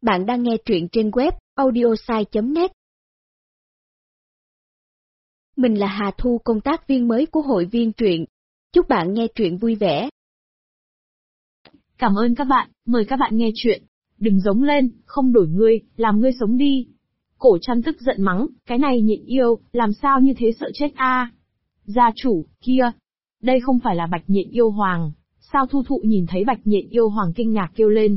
Bạn đang nghe truyện trên web audiosai.net. Mình là Hà Thu, công tác viên mới của hội viên truyện. Chúc bạn nghe truyện vui vẻ. Cảm ơn các bạn, mời các bạn nghe truyện. Đừng giống lên, không đổi ngươi, làm ngươi sống đi. Cổ Trăn tức giận mắng, cái này nhịn yêu, làm sao như thế sợ chết a? Gia chủ, kia, đây không phải là Bạch Nhện Yêu Hoàng, sao Thu Thụ nhìn thấy Bạch Nhện Yêu Hoàng kinh ngạc kêu lên.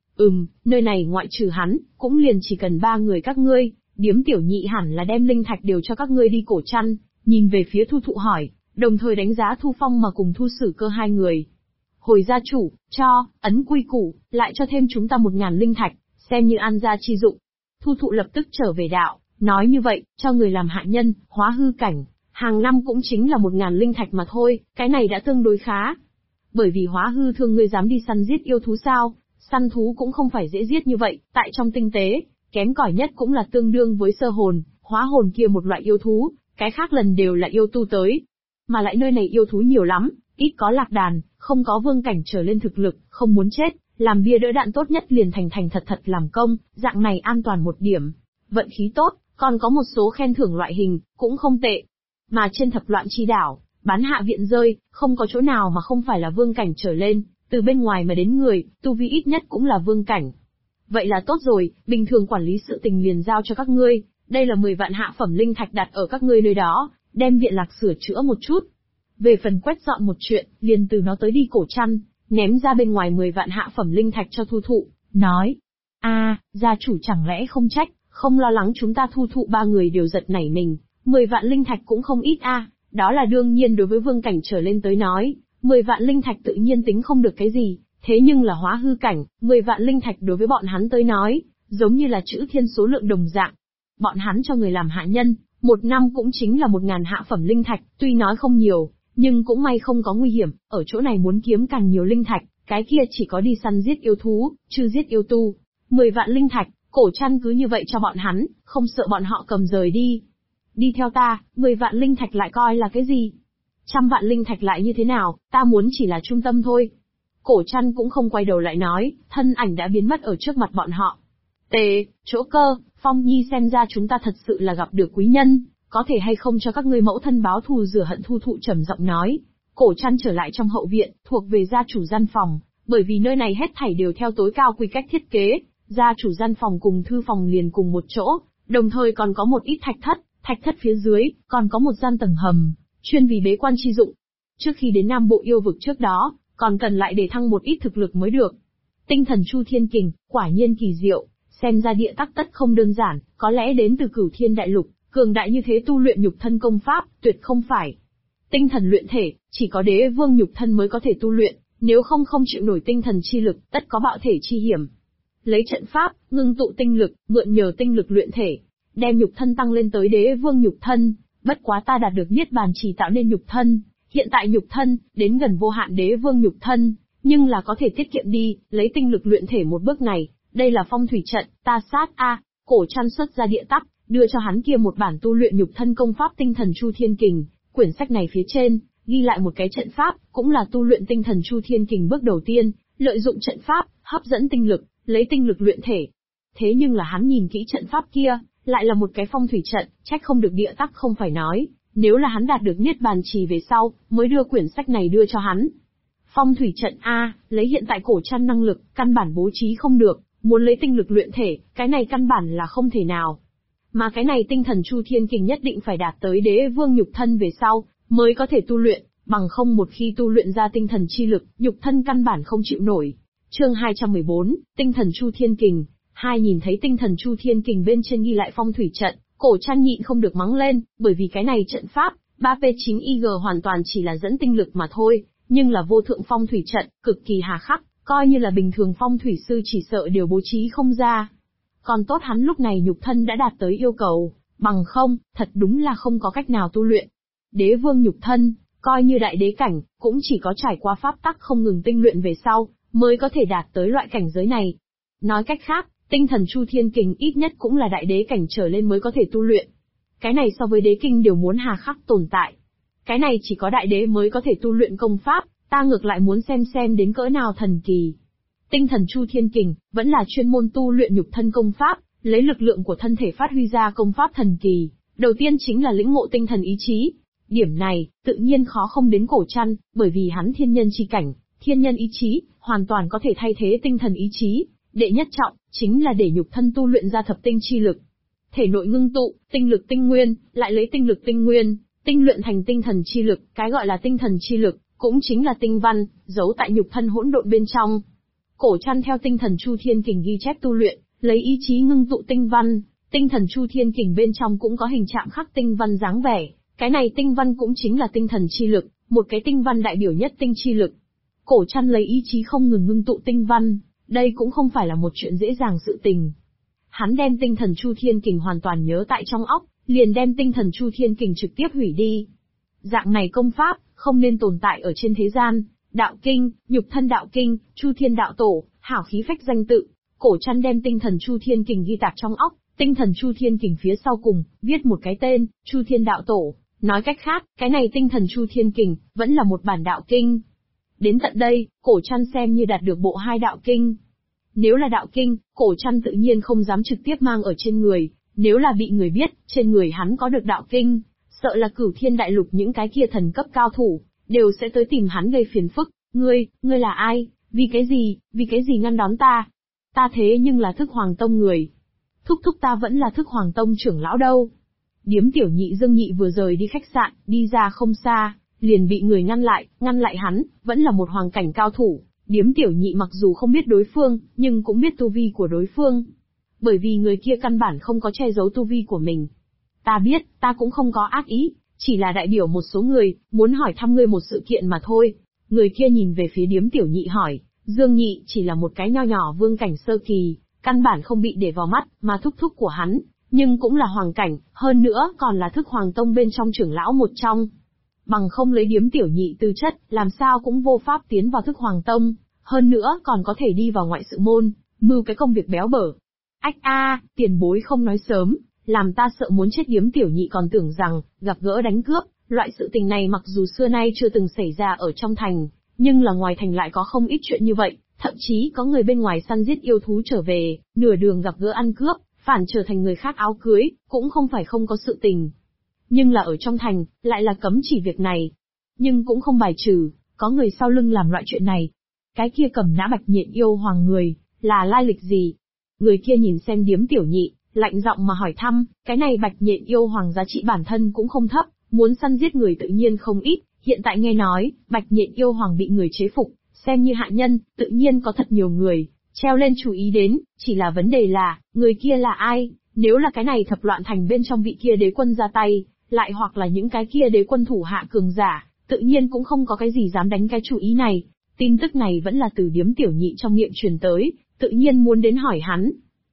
Nơi này ngoại trừ hắn, cũng liền chỉ cần 3 người các ngươi, Điếm Tiểu Nhị hẳn là đem linh thạch đều cho các ngươi đi. Cổ Trăn nhìn về phía Thu Thụ hỏi, đồng thời đánh giá Thu Phong mà cùng Thu Sử Cơ hai người. Hồi gia chủ, cho, ấn quy củ, lại cho thêm chúng ta 1000 linh thạch, xem như an gia chi dụng. Thu Thụ lập tức trở về đạo, nói như vậy, cho người làm hạ nhân, hóa hư cảnh, hàng năm cũng chính là 1000 linh thạch mà thôi, cái này đã tương đối khá. Bởi vì hóa hư thương ngươi dám đi săn giết yêu thú sao? Săn thú cũng không phải dễ giết như vậy, tại trong tinh tế, kém cỏi nhất cũng là tương đương với sơ hồn, hóa hồn kia một loại yêu thú, cái khác lần đều là yêu tu tới. Mà lại nơi này yêu thú nhiều lắm, ít có lạc đàn, không có vương cảnh trở lên thực lực, không muốn chết, làm bia đỡ đạn tốt nhất liền thành thật làm công, dạng này an toàn một điểm. Vận khí tốt, còn có một số khen thưởng loại hình, cũng không tệ. Mà trên thập loạn chi đảo, bán hạ viện rơi, không có chỗ nào mà không phải là vương cảnh trở lên. Từ bên ngoài mà đến người, tu vi ít nhất cũng là vương cảnh. Vậy là tốt rồi, bình thường quản lý sự tình liền giao cho các ngươi, đây là 10 vạn hạ phẩm linh thạch đặt ở các ngươi nơi đó, đem viện lạc sửa chữa một chút. Về phần quét dọn một chuyện, liền từ nó tới đi. Cổ Trăn ném ra bên ngoài 10 vạn hạ phẩm linh thạch cho Thu Thụ, nói: gia chủ chẳng lẽ không trách, không lo lắng chúng ta? Thu Thụ 3 người đều giật nảy mình, 10 vạn linh thạch cũng không ít đó là đương nhiên đối với vương cảnh trở lên tới nói. 10 vạn linh thạch tự nhiên tính không được cái gì, thế nhưng là hóa hư cảnh, 10 vạn linh thạch đối với bọn hắn tới nói, giống như là chữ thiên số lượng đồng dạng. Bọn hắn cho người làm hạ nhân, một năm cũng chính là 1000 hạ phẩm linh thạch, tuy nói không nhiều, nhưng cũng may không có nguy hiểm, ở chỗ này muốn kiếm càng nhiều linh thạch, cái kia chỉ có đi săn giết yêu thú, chứ giết yêu tu. 10 vạn linh thạch, Cổ Trăn cứ như vậy cho bọn hắn, không sợ bọn họ cầm rời đi. Đi theo ta, 10 vạn linh thạch lại coi là cái gì? 100 vạn linh thạch lại như thế nào, ta muốn chỉ là trung tâm thôi. Cổ Trăn cũng không quay đầu lại nói, thân ảnh đã biến mất ở trước mặt bọn họ. Chỗ Cơ, Phong Nhi, xem ra chúng ta thật sự là gặp được quý nhân, có thể hay không cho các ngươi mẫu thân báo thù rửa hận? Thu Thụ trầm giọng nói. Cổ Trăn trở lại trong hậu viện, thuộc về gia chủ gian phòng, bởi vì nơi này hết thảy đều theo tối cao quy cách thiết kế, gia chủ gian phòng cùng thư phòng liền cùng một chỗ, đồng thời còn có một ít thạch thất phía dưới, còn có một gian tầng hầm, chuyên vì bế quan chi dụng. Trước khi đến Nam Bộ yêu vực trước đó, còn cần lại để thăng một ít thực lực mới được. Tinh thần Chu Thiên Kình, quả nhiên kỳ diệu, xem ra địa tắc tất không đơn giản, có lẽ đến từ Cửu Thiên Đại Lục, cường đại như thế tu luyện nhục thân công pháp, tuyệt không phải tinh thần luyện thể, chỉ có đế vương nhục thân mới có thể tu luyện, nếu không chịu nổi tinh thần chi lực, tất có bạo thể chi hiểm. Lấy trận pháp, ngưng tụ tinh lực, mượn nhờ tinh lực luyện thể, đem nhục thân tăng lên tới đế vương nhục thân. Bất quá ta đạt được niết bàn chỉ tạo nên nhục thân, hiện tại nhục thân, đến gần vô hạn đế vương nhục thân, nhưng là có thể tiết kiệm đi, lấy tinh lực luyện thể một bước này, đây là phong thủy trận, ta sát Cổ Trăn xuất ra địa tắc, đưa cho hắn kia một bản tu luyện nhục thân công pháp tinh thần Chu Thiên Kình, quyển sách này phía trên, ghi lại một cái trận pháp, cũng là tu luyện tinh thần Chu Thiên Kình bước đầu tiên, lợi dụng trận pháp, hấp dẫn tinh lực, lấy tinh lực luyện thể. Thế nhưng là hắn nhìn kỹ trận pháp kia, lại là một cái phong thủy trận, trách không được địa tắc không phải nói, nếu là hắn đạt được niết bàn trì về sau, mới đưa quyển sách này đưa cho hắn. Phong thủy trận lấy hiện tại Cổ Trăn năng lực, căn bản bố trí không được, muốn lấy tinh lực luyện thể, cái này căn bản là không thể nào. Mà cái này tinh thần Chu Thiên Kình nhất định phải đạt tới đế vương nhục thân về sau, mới có thể tu luyện, bằng không một khi tu luyện ra tinh thần chi lực, nhục thân căn bản không chịu nổi. Chương 214, Tinh thần Chu Thiên Kình. Nhìn thấy tinh thần Chu Thiên Kình bên trên ghi lại phong thủy trận, Cổ Trăn nhịn không được mắng lên, bởi vì cái này trận pháp, 3P9IG hoàn toàn chỉ là dẫn tinh lực mà thôi, nhưng là vô thượng phong thủy trận, cực kỳ hà khắc, coi như là bình thường phong thủy sư chỉ sợ đều bố trí không ra. Còn tốt hắn lúc này nhục thân đã đạt tới yêu cầu, bằng không, thật đúng là không có cách nào tu luyện. Đế vương nhục thân, coi như đại đế cảnh, cũng chỉ có trải qua pháp tắc không ngừng tinh luyện về sau, mới có thể đạt tới loại cảnh giới này. Nói cách khác, tinh thần Chu Thiên Kình ít nhất cũng là đại đế cảnh trở lên mới có thể tu luyện. Cái này so với đế kinh đều muốn hà khắc tồn tại. Cái này chỉ có đại đế mới có thể tu luyện công pháp, ta ngược lại muốn xem đến cỡ nào thần kỳ. Tinh thần Chu Thiên Kình, vẫn là chuyên môn tu luyện nhục thân công pháp, lấy lực lượng của thân thể phát huy ra công pháp thần kỳ. Đầu tiên chính là lĩnh ngộ tinh thần ý chí. Điểm này, tự nhiên khó không đến Cổ Trăn, bởi vì hắn thiên nhân chi cảnh, thiên nhân ý chí, hoàn toàn có thể thay thế tinh thần ý chí. Đệ nhất trọng, chính là để nhục thân tu luyện ra thập tinh chi lực. Thể nội ngưng tụ, tinh lực tinh nguyên, lại lấy tinh lực tinh nguyên, tinh luyện thành tinh thần chi lực, cái gọi là tinh thần chi lực, cũng chính là tinh văn, giấu tại nhục thân hỗn độn bên trong. Cổ Trăn theo tinh thần Chu Thiên Kình ghi chép tu luyện, lấy ý chí ngưng tụ tinh văn, tinh thần Chu Thiên Kình bên trong cũng có hình trạng khắc tinh văn dáng vẻ, cái này tinh văn cũng chính là tinh thần chi lực, một cái tinh văn đại biểu nhất tinh chi lực. Cổ Trăn lấy ý chí không ngừng ngưng tụ tinh văn, đây cũng không phải là một chuyện dễ dàng sự tình. Hắn đem tinh thần Chu Thiên Kình hoàn toàn nhớ tại trong óc, liền đem tinh thần Chu Thiên Kình trực tiếp hủy đi. Dạng này công pháp, không nên tồn tại ở trên thế gian. Đạo kinh, nhục thân đạo kinh, Chu Thiên đạo tổ, hảo khí phách danh tự. Cổ Trăn đem tinh thần Chu Thiên Kình ghi tạc trong óc, tinh thần Chu Thiên Kình phía sau cùng, viết một cái tên, Chu Thiên đạo tổ. Nói cách khác, cái này tinh thần Chu Thiên Kình, vẫn là một bản đạo kinh. Đến tận đây, Cổ Trăn xem như đạt được bộ 2 đạo kinh. Nếu là đạo kinh, Cổ Trăn tự nhiên không dám trực tiếp mang ở trên người, nếu là bị người biết, trên người hắn có được đạo kinh, sợ là Cửu Thiên đại lục những cái kia thần cấp cao thủ, đều sẽ tới tìm hắn gây phiền phức. Ngươi là ai? Vì cái gì ngăn đón ta? Ta thế nhưng là Thức Hoàng Tông người. Thúc ta vẫn là Thức Hoàng Tông trưởng lão đâu. Điếm tiểu nhị Dương Nhị vừa rời đi khách sạn, đi ra không xa, liền bị người ngăn lại hắn, vẫn là một hoàng cảnh cao thủ. Điếm tiểu nhị mặc dù không biết đối phương, nhưng cũng biết tu vi của đối phương. Bởi vì người kia căn bản không có che giấu tu vi của mình. Ta biết, ta cũng không có ác ý, chỉ là đại biểu một số người, muốn hỏi thăm ngươi một sự kiện mà thôi. Người kia nhìn về phía điếm tiểu nhị hỏi, Dương Nhị chỉ là một cái nho nhỏ vương cảnh sơ kỳ, căn bản không bị để vào mắt, mà thúc của hắn, nhưng cũng là hoàng cảnh, hơn nữa còn là Thức Hoàng Tông bên trong trưởng lão một trong. Bằng không lấy điếm tiểu nhị tư chất, làm sao cũng vô pháp tiến vào Thức Hoàng Tông, hơn nữa còn có thể đi vào ngoại sự môn, mưu cái công việc béo bở. Ách tiền bối không nói sớm, làm ta sợ muốn chết. Điếm tiểu nhị còn tưởng rằng, gặp gỡ đánh cướp, loại sự tình này mặc dù xưa nay chưa từng xảy ra ở trong thành, nhưng là ngoài thành lại có không ít chuyện như vậy, thậm chí có người bên ngoài săn giết yêu thú trở về, nửa đường gặp gỡ ăn cướp, phản trở thành người khác áo cưới, cũng không phải không có sự tình. Nhưng là ở trong thành, lại là cấm chỉ việc này. Nhưng cũng không bài trừ, có người sau lưng làm loại chuyện này. Cái kia cầm nã Bạch Nhện Yêu Hoàng người, là lai lịch gì? Người kia nhìn xem điếm tiểu nhị, lạnh giọng mà hỏi thăm, cái này Bạch Nhện Yêu Hoàng giá trị bản thân cũng không thấp, muốn săn giết người tự nhiên không ít, hiện tại nghe nói, Bạch Nhện Yêu Hoàng bị người chế phục, xem như hạ nhân, tự nhiên có thật nhiều người, treo lên chú ý đến, chỉ là vấn đề là, người kia là ai? Nếu là cái này Thập Loạn Thành bên trong vị kia đế quân ra tay, lại hoặc là những cái kia đế quân thủ hạ cường giả, tự nhiên cũng không có cái gì dám đánh cái chủ ý này. Tin tức này vẫn là từ điếm tiểu nhị trong miệng truyền tới, tự nhiên muốn đến hỏi hắn.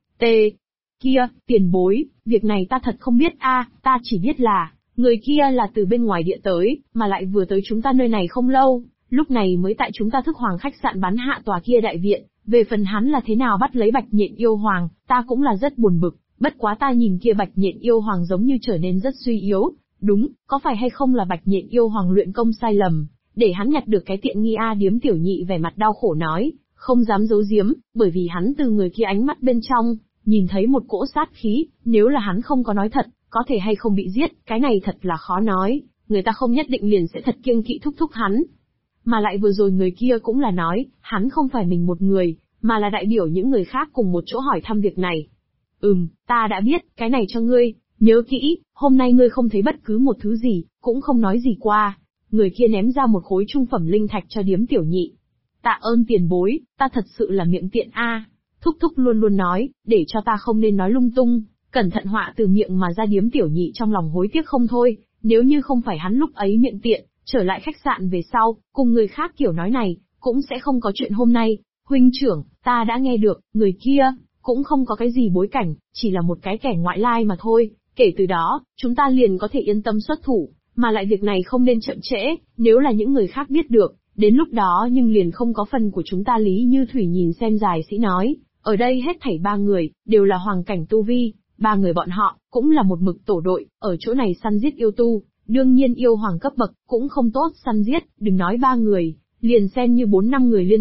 Kia, tiền bối, việc này ta thật không biết ta chỉ biết là, người kia là từ bên ngoài địa tới, mà lại vừa tới chúng ta nơi này không lâu, lúc này mới tại chúng ta Thức Hoàng khách sạn bắn hạ tòa kia đại viện. Về phần hắn là thế nào bắt lấy Bạch Nhện Yêu Hoàng, ta cũng là rất buồn bực, bất quá ta nhìn kia Bạch Nhện Yêu Hoàng giống như trở nên rất suy yếu, đúng, có phải hay không là Bạch Nhện Yêu Hoàng luyện công sai lầm, để hắn nhặt được cái tiện nghi Điếm tiểu nhị vẻ mặt đau khổ nói, không dám giấu giếm, bởi vì hắn từ người kia ánh mắt bên trong, nhìn thấy một cỗ sát khí, nếu là hắn không có nói thật, có thể hay không bị giết, cái này thật là khó nói, người ta không nhất định liền sẽ thật kiêng kỵ thúc hắn. Mà lại vừa rồi người kia cũng là nói, hắn không phải mình một người, mà là đại biểu những người khác cùng một chỗ hỏi thăm việc này. Ta đã biết, cái này cho ngươi, nhớ kỹ, hôm nay ngươi không thấy bất cứ một thứ gì, cũng không nói gì qua. Người kia ném ra một khối trung phẩm linh thạch cho điếm tiểu nhị. Tạ ơn tiền bối, ta thật sự là miệng tiện Thúc luôn luôn nói, để cho ta không nên nói lung tung, cẩn thận họa từ miệng mà ra. Điếm tiểu nhị trong lòng hối tiếc không thôi, nếu như không phải hắn lúc ấy miệng tiện, trở lại khách sạn về sau, cùng người khác kiểu nói này, cũng sẽ không có chuyện hôm nay. Huynh trưởng, ta đã nghe được, người kia, cũng không có cái gì bối cảnh, chỉ là một cái kẻ ngoại lai mà thôi, kể từ đó, chúng ta liền có thể yên tâm xuất thủ, mà lại việc này không nên chậm trễ, nếu là những người khác biết được, đến lúc đó nhưng liền không có phần của chúng ta. Lý Như Thủy nhìn xem Dài Sĩ nói, ở đây hết thảy 3 người, đều là hoàng cảnh tu vi, 3 người bọn họ, cũng là một mực tổ đội, ở chỗ này săn giết yêu tu, đương nhiên yêu hoàng cấp bậc, cũng không tốt săn giết, đừng nói 3 người, liền xem như 4-5 người liên thủ,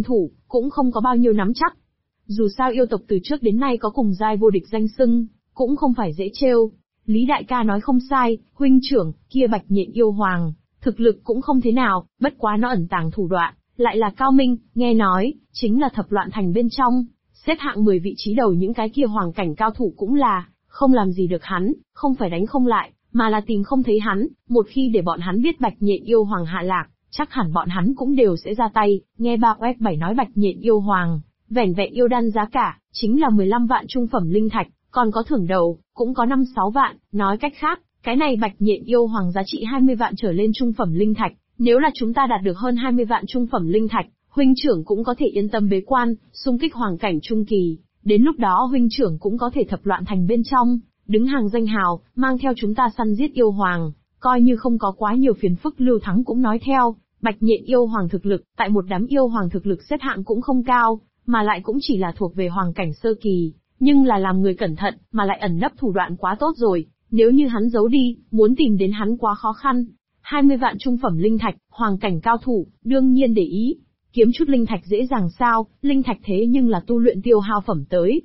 cũng không có bao nhiêu nắm chắc. Dù sao yêu tộc từ trước đến nay có cùng giai vô địch danh xưng, cũng không phải dễ trêu. Lý đại ca nói không sai, huynh trưởng, kia Bạch Nhện yêu hoàng, thực lực cũng không thế nào, bất quá nó ẩn tàng thủ đoạn, lại là cao minh, nghe nói, chính là thập loạn thành bên trong, xếp hạng 10 vị trí đầu những cái kia hoàng cảnh cao thủ cũng là, không làm gì được hắn, không phải đánh không lại, mà là tìm không thấy hắn, một khi để bọn hắn biết Bạch Nhện yêu hoàng hạ lạc, chắc hẳn bọn hắn cũng đều sẽ ra tay. Nghe ba oét 7 nói Bạch Nhện yêu hoàng, vẻn vẹn yêu đan giá cả, chính là 15 vạn trung phẩm linh thạch, còn có thưởng đầu, cũng có 5-6 vạn, nói cách khác, cái này Bạch Nhện yêu hoàng giá trị 20 vạn trở lên trung phẩm linh thạch, nếu là chúng ta đạt được hơn 20 vạn trung phẩm linh thạch, huynh trưởng cũng có thể yên tâm bế quan, xung kích hoàng cảnh trung kỳ, đến lúc đó huynh trưởng cũng có thể thập loạn thành bên trong, đứng hàng danh hào, mang theo chúng ta săn giết yêu hoàng, coi như không có quá nhiều phiền phức. Lưu Thắng cũng nói theo, Bạch Nhện yêu hoàng thực lực, tại một đám yêu hoàng thực lực xếp hạng cũng không cao, mà lại cũng chỉ là thuộc về hoàng cảnh sơ kỳ, nhưng là làm người cẩn thận, mà lại ẩn nấp thủ đoạn quá tốt rồi, nếu như hắn giấu đi, muốn tìm đến hắn quá khó khăn. 20 vạn trung phẩm linh thạch, hoàng cảnh cao thủ, đương nhiên để ý. Kiếm chút linh thạch dễ dàng sao, linh thạch thế nhưng là tu luyện tiêu hao phẩm tới.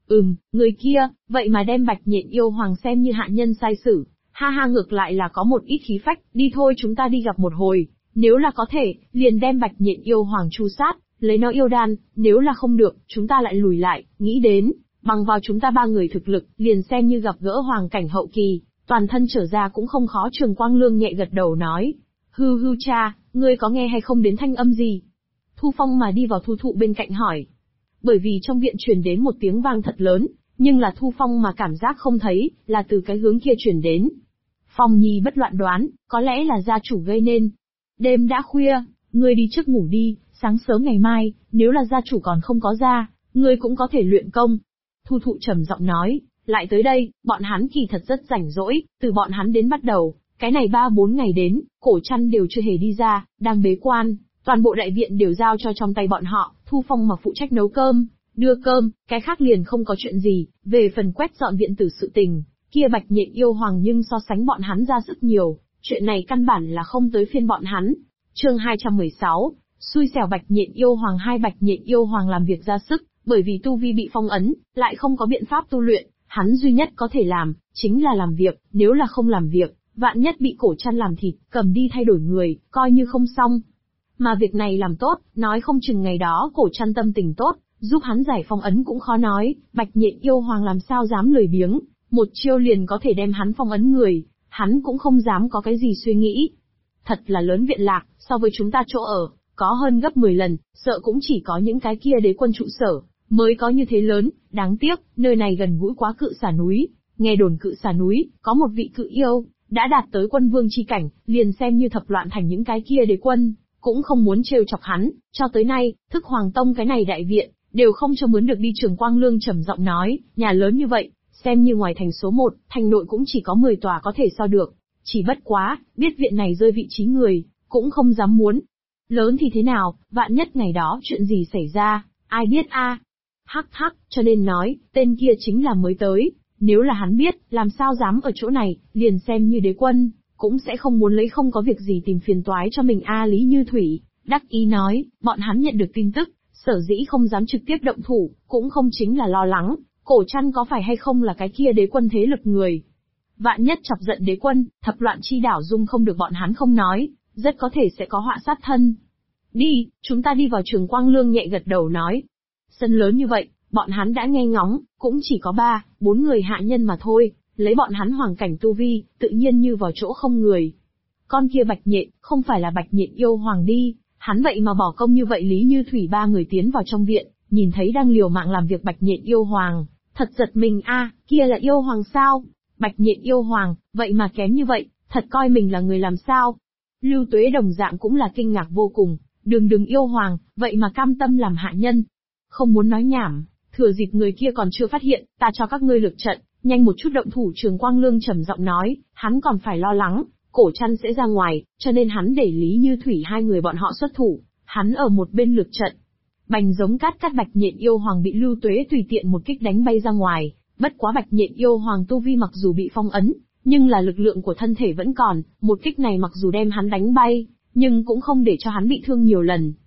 Người kia, vậy mà đem Bạch Nhện yêu hoàng xem như hạ nhân sai sử, ha ha, ngược lại là có một ít khí phách, đi thôi chúng ta đi gặp một hồi, nếu là có thể, liền đem Bạch Nhện yêu hoàng tru sát, lấy nó yêu đan, nếu là không được, chúng ta lại lùi lại, nghĩ đến, bằng vào chúng ta 3 người thực lực, liền xem như gặp gỡ hoàng cảnh hậu kỳ, toàn thân trở ra cũng không khó. Trường Quang Lương nhẹ gật đầu nói, hư cha, ngươi có nghe hay không đến thanh âm gì? Thu Phong mà đi vào Thu Thụ bên cạnh hỏi. Bởi vì trong viện truyền đến một tiếng vang thật lớn, nhưng là Thu Phong mà cảm giác không thấy, là từ cái hướng kia truyền đến. Phong Nhi bất loạn đoán, có lẽ là gia chủ gây nên. Đêm đã khuya, ngươi đi trước ngủ đi, sáng sớm ngày mai, nếu là gia chủ còn không có ra, ngươi cũng có thể luyện công. Thu Thụ trầm giọng nói, lại tới đây, bọn hắn kỳ thật rất rảnh rỗi, từ bọn hắn đến bắt đầu, cái này 3-4 ngày đến, Cổ Trăn đều chưa hề đi ra, đang bế quan, toàn bộ đại viện đều giao cho trong tay bọn họ. Thu Phong mà phụ trách nấu cơm, đưa cơm, cái khác liền không có chuyện gì. Về phần quét dọn viện tử sự tình, kia Bạch Nhện yêu hoàng nhưng so sánh bọn hắn ra sức nhiều, chuyện này căn bản là không tới phiên bọn hắn. Chương 216, xui xẻo Bạch Nhện yêu hoàng. Hai Bạch Nhện yêu hoàng làm việc ra sức, bởi vì tu vi bị phong ấn, lại không có biện pháp tu luyện, hắn duy nhất có thể làm, chính là làm việc, nếu là không làm việc, vạn nhất bị Cổ Trăn làm thịt, cầm đi thay đổi người, coi như không xong. Mà việc này làm tốt, nói không chừng ngày đó Cổ Trăn tâm tình tốt, giúp hắn giải phong ấn cũng khó nói. Bạch Nhện yêu hoàng làm sao dám lười biếng, một chiêu liền có thể đem hắn phong ấn người, hắn cũng không dám có cái gì suy nghĩ. Thật là lớn viện lạc, so với chúng ta chỗ ở, có hơn gấp 10 lần, sợ cũng chỉ có những cái kia đế quân trụ sở, mới có như thế lớn. Đáng tiếc, nơi này gần gũi quá Cự Xà núi, nghe đồn Cự Xà núi, có một vị cự yêu, đã đạt tới quân vương chi cảnh, liền xem như thập loạn thành những cái kia đế quân, cũng không muốn trêu chọc hắn. Cho tới nay, Thức Hoàng Tông cái này đại viện, đều không cho mướn được đi. Trường Quang Lương trầm giọng nói, nhà lớn như vậy, xem như ngoài thành số 1, thành nội cũng chỉ có 10 tòa có thể so được. Chỉ bất quá, biết viện này rơi vị trí người, cũng không dám muốn. Lớn thì thế nào, vạn nhất ngày đó chuyện gì xảy ra, ai biết a? Hắc, cho nên nói, tên kia chính là mới tới, nếu là hắn biết, làm sao dám ở chỗ này, liền xem như đế quân, cũng sẽ không muốn lấy không có việc gì tìm phiền toái cho mình a. Lý Như Thủy đắc ý nói, bọn hắn nhận được tin tức, sở dĩ không dám trực tiếp động thủ, cũng không chính là lo lắng, Cổ Trăn có phải hay không là cái kia đế quân thế lực người. Vạn nhất chọc giận đế quân, thập loạn chi đảo dung không được bọn hắn không nói, rất có thể sẽ có họa sát thân. Đi, chúng ta đi vào. Trường Quang Lương nhẹ gật đầu nói. Sân lớn như vậy, bọn hắn đã nghe ngóng, cũng chỉ có 3-4 người hạ nhân mà thôi, lấy bọn hắn hoàng cảnh tu vi, tự nhiên như vào chỗ không người. Con kia Bạch Nhện, không phải là Bạch Nhện yêu hoàng đi, hắn vậy mà bỏ công như vậy. Lý Như Thủy 3 người tiến vào trong viện, nhìn thấy đang liều mạng làm việc Bạch Nhện yêu hoàng, thật giật mình a, kia là yêu hoàng sao? Bạch Nhện yêu hoàng, vậy mà kém như vậy, thật coi mình là người làm sao? Lưu Tuế đồng dạng cũng là kinh ngạc vô cùng, đừng yêu hoàng, vậy mà cam tâm làm hạ nhân. Không muốn nói nhảm, thừa dịp người kia còn chưa phát hiện, ta cho các ngươi lực trận, nhanh một chút động thủ. Trường Quang Lương trầm giọng nói, hắn còn phải lo lắng, Cổ Trăn sẽ ra ngoài, cho nên hắn để Lý Như Thủy 2 người bọn họ xuất thủ, hắn ở một bên lực trận. Bành giống cát Bạch Nhện yêu hoàng bị Lưu Tuế tùy tiện một kích đánh bay ra ngoài, bất quá Bạch Nhện yêu hoàng tu vi mặc dù bị phong ấn, nhưng là lực lượng của thân thể vẫn còn, một kích này mặc dù đem hắn đánh bay, nhưng cũng không để cho hắn bị thương nhiều lần.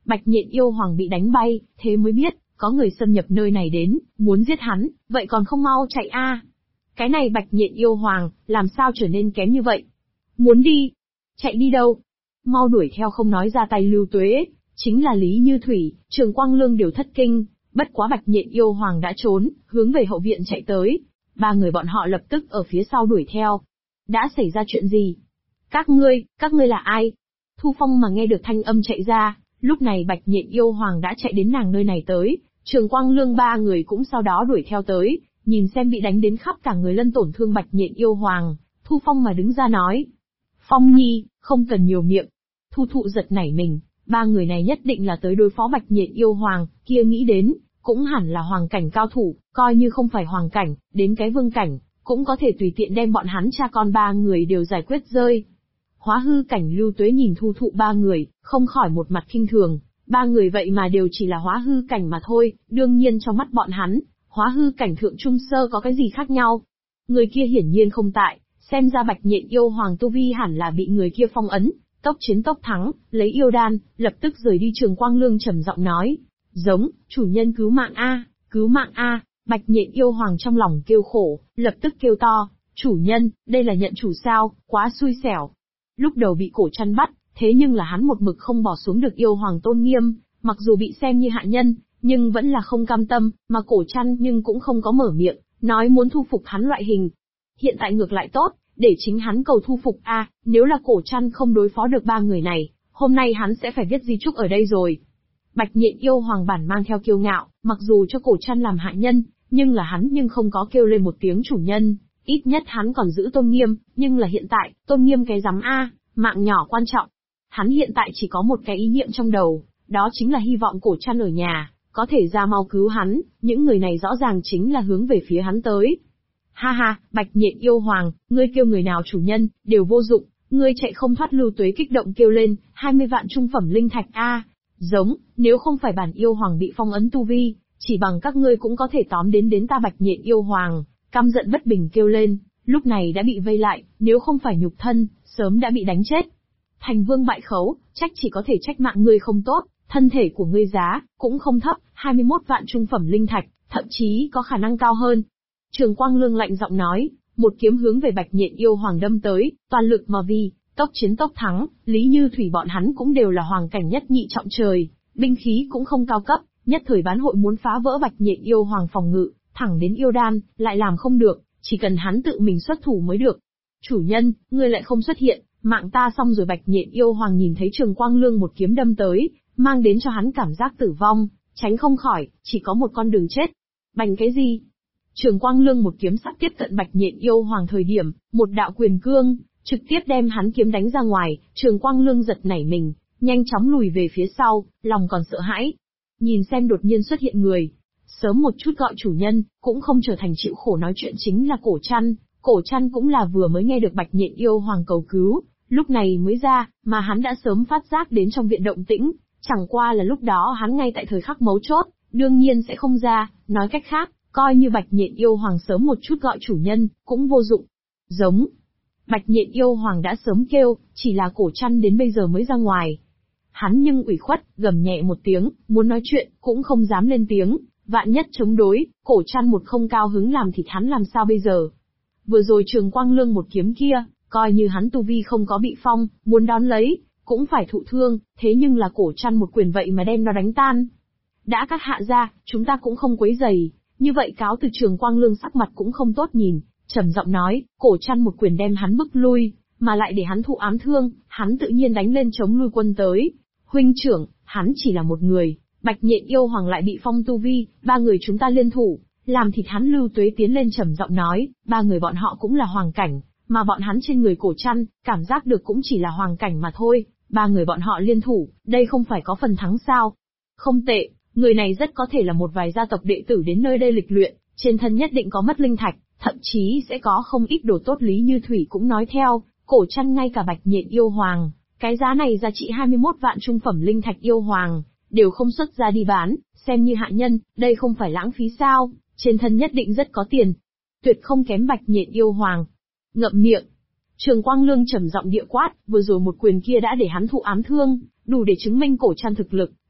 Bạch Nhện yêu hoàng bị đánh bay, thế mới biết, có người xâm nhập nơi này đến, muốn giết hắn, vậy còn không mau chạy a? Cái này Bạch Nhện yêu hoàng, làm sao trở nên kém như vậy? Muốn đi? Chạy đi đâu? Mau đuổi theo không nói ra tay Lưu Tuế, chính là Lý Như Thủy, Trường Quang Lương đều thất kinh, bất quá Bạch Nhện yêu hoàng đã trốn, hướng về hậu viện chạy tới. Ba người bọn họ lập tức ở phía sau đuổi theo. Đã xảy ra chuyện gì? Các ngươi là ai? Thu Phong mà nghe được thanh âm chạy ra, lúc này Bạch Nhện yêu hoàng đã chạy đến nàng nơi này tới, Trường Quang Lương ba người cũng sau đó đuổi theo tới, nhìn xem bị đánh đến khắp cả người lân tổn thương Bạch Nhện yêu hoàng, Thu Phong mà đứng ra nói. Phong Nhi, không cần nhiều miệng. Thu Thụ giật nảy mình, ba người này nhất định là tới đối phó Bạch Nhện yêu hoàng, kia nghĩ đến, cũng hẳn là hoàng cảnh cao thủ, coi như không phải hoàng cảnh, đến cái vương cảnh, cũng có thể tùy tiện đem bọn hắn cha con ba người đều giải quyết rơi. Hóa hư cảnh Lưu Tuế nhìn Thu Thụ ba người, không khỏi một mặt khinh thường, ba người vậy mà đều chỉ là hóa hư cảnh mà thôi, đương nhiên trong mắt bọn hắn, hóa hư cảnh thượng trung sơ có cái gì khác nhau. Người kia hiển nhiên không tại, xem ra Bạch Nhện yêu hoàng tu vi hẳn là bị người kia phong ấn, tốc chiến tốc thắng, lấy yêu đan, lập tức rời đi. Trường Quang Lương trầm giọng nói, giống, chủ nhân cứu mạng a, cứu mạng a. Bạch Nhện yêu hoàng trong lòng kêu khổ, lập tức kêu to, chủ nhân, đây là nhận chủ sao, quá xui xẻo. Lúc đầu bị cổ chăn bắt, thế nhưng là hắn một mực không bỏ xuống được yêu hoàng tôn nghiêm, mặc dù bị xem như hạ nhân, nhưng vẫn là không cam tâm, mà cổ chăn nhưng cũng không có mở miệng, nói muốn thu phục hắn loại hình. Hiện tại ngược lại tốt, để chính hắn cầu thu phục a, nếu là cổ chăn không đối phó được ba người này, hôm nay hắn sẽ phải viết di chúc ở đây rồi. Bạch Nhện yêu hoàng bản mang theo kiêu ngạo, mặc dù cho cổ chăn làm hạ nhân, nhưng là hắn nhưng không có kêu lên một tiếng chủ nhân, ít nhất hắn còn giữ tôn nghiêm, nhưng là hiện tại, tôn nghiêm cái rắm a, mạng nhỏ quan trọng. Hắn hiện tại chỉ có một cái ý niệm trong đầu, đó chính là hy vọng cổ chăn ở nhà, có thể ra mau cứu hắn, những người này rõ ràng chính là hướng về phía hắn tới. Ha ha, Bạch Nhện yêu hoàng, ngươi kêu người nào chủ nhân, đều vô dụng, ngươi chạy không thoát. Lưu Tuế kích động kêu lên, 20 vạn trung phẩm linh thạch a, giống, nếu không phải bản yêu hoàng bị phong ấn tu vi, chỉ bằng các ngươi cũng có thể tóm đến ta. Bạch Nhện yêu hoàng, căm giận bất bình kêu lên, lúc này đã bị vây lại, nếu không phải nhục thân, sớm đã bị đánh chết. Thành vương bại khấu, trách chỉ có thể trách mạng ngươi không tốt, thân thể của ngươi giá, cũng không thấp, 21 vạn trung phẩm linh thạch, thậm chí có khả năng cao hơn. Trường Quang Lương lạnh giọng nói, một kiếm hướng về Bạch Nhện yêu hoàng đâm tới, toàn lực mà vì, tốc chiến tốc thắng, Lý Như Thủy bọn hắn cũng đều là hoàng cảnh nhất nhị trọng trời, binh khí cũng không cao cấp, nhất thời bán hội muốn phá vỡ Bạch Nhện yêu hoàng phòng ngự, thẳng đến yêu đan, lại làm không được, chỉ cần hắn tự mình xuất thủ mới được. Chủ nhân, ngươi lại không xuất hiện, mạng ta xong rồi. Bạch Nhện yêu hoàng nhìn thấy Trường Quang Lương một kiếm đâm tới, mang đến cho hắn cảm giác tử vong, tránh không khỏi, chỉ có một con đường chết. Bành cái gì? Trường Quang Lương một kiếm sắp tiếp cận Bạch Nhện yêu hoàng thời điểm, một đạo quyền cương, trực tiếp đem hắn kiếm đánh ra ngoài. Trường Quang Lương giật nảy mình, nhanh chóng lùi về phía sau, lòng còn sợ hãi. Nhìn xem đột nhiên xuất hiện người, sớm một chút gọi chủ nhân, cũng không trở thành chịu khổ nói chuyện chính là cổ chăn. Cổ chăn cũng là vừa mới nghe được Bạch Nhện yêu hoàng cầu cứu, lúc này mới ra, mà hắn đã sớm phát giác đến trong viện động tĩnh, chẳng qua là lúc đó hắn ngay tại thời khắc mấu chốt, đương nhiên sẽ không ra, nói cách khác, coi như Bạch Nhện yêu hoàng sớm một chút gọi chủ nhân, cũng vô dụng. Giống. Bạch Nhện yêu hoàng đã sớm kêu, chỉ là cổ chăn đến bây giờ mới ra ngoài. Hắn nhưng ủy khuất, gầm nhẹ một tiếng, muốn nói chuyện, cũng không dám lên tiếng, vạn nhất chống đối, cổ chăn một không cao hứng làm thịt hắn làm sao bây giờ. Vừa rồi Trường Quang Lương một kiếm kia, coi như hắn tu vi không có bị phong, muốn đón lấy, cũng phải thụ thương, thế nhưng là cổ chăn một quyền vậy mà đem nó đánh tan. Đã các hạ ra, chúng ta cũng không quấy rầy, như vậy cáo từ. Trường Quang Lương sắc mặt cũng không tốt nhìn, trầm giọng nói, cổ chăn một quyền đem hắn bức lui, mà lại để hắn thụ ám thương, hắn tự nhiên đánh lên chống lui quân tới. Huynh trưởng, hắn chỉ là một người, Bạch Nhện yêu hoàng lại bị phong tu vi, ba người chúng ta liên thủ, làm thịt hắn. Lưu Tuế tiến lên trầm giọng nói, ba người bọn họ cũng là hoàng cảnh, mà bọn hắn trên người cổ chăn, cảm giác được cũng chỉ là hoàng cảnh mà thôi, ba người bọn họ liên thủ, đây không phải có phần thắng sao? Không tệ, người này rất có thể là một vài gia tộc đệ tử đến nơi đây lịch luyện, trên thân nhất định có mất linh thạch, thậm chí sẽ có không ít đồ tốt. Lý Như Thủy cũng nói theo, cổ chăn ngay cả Bạch Nhện yêu hoàng, cái giá này giá trị 21 vạn trung phẩm linh thạch yêu hoàng, đều không xuất ra đi bán, xem như hạ nhân, đây không phải lãng phí sao, trên thân nhất định rất có tiền. Tuyệt không kém Bạch Nhện yêu hoàng. Ngậm miệng. Trường Quang Lương trầm giọng địa quát, vừa rồi một quyền kia đã để hắn thụ ám thương, đủ để chứng minh cổ chăn thực lực,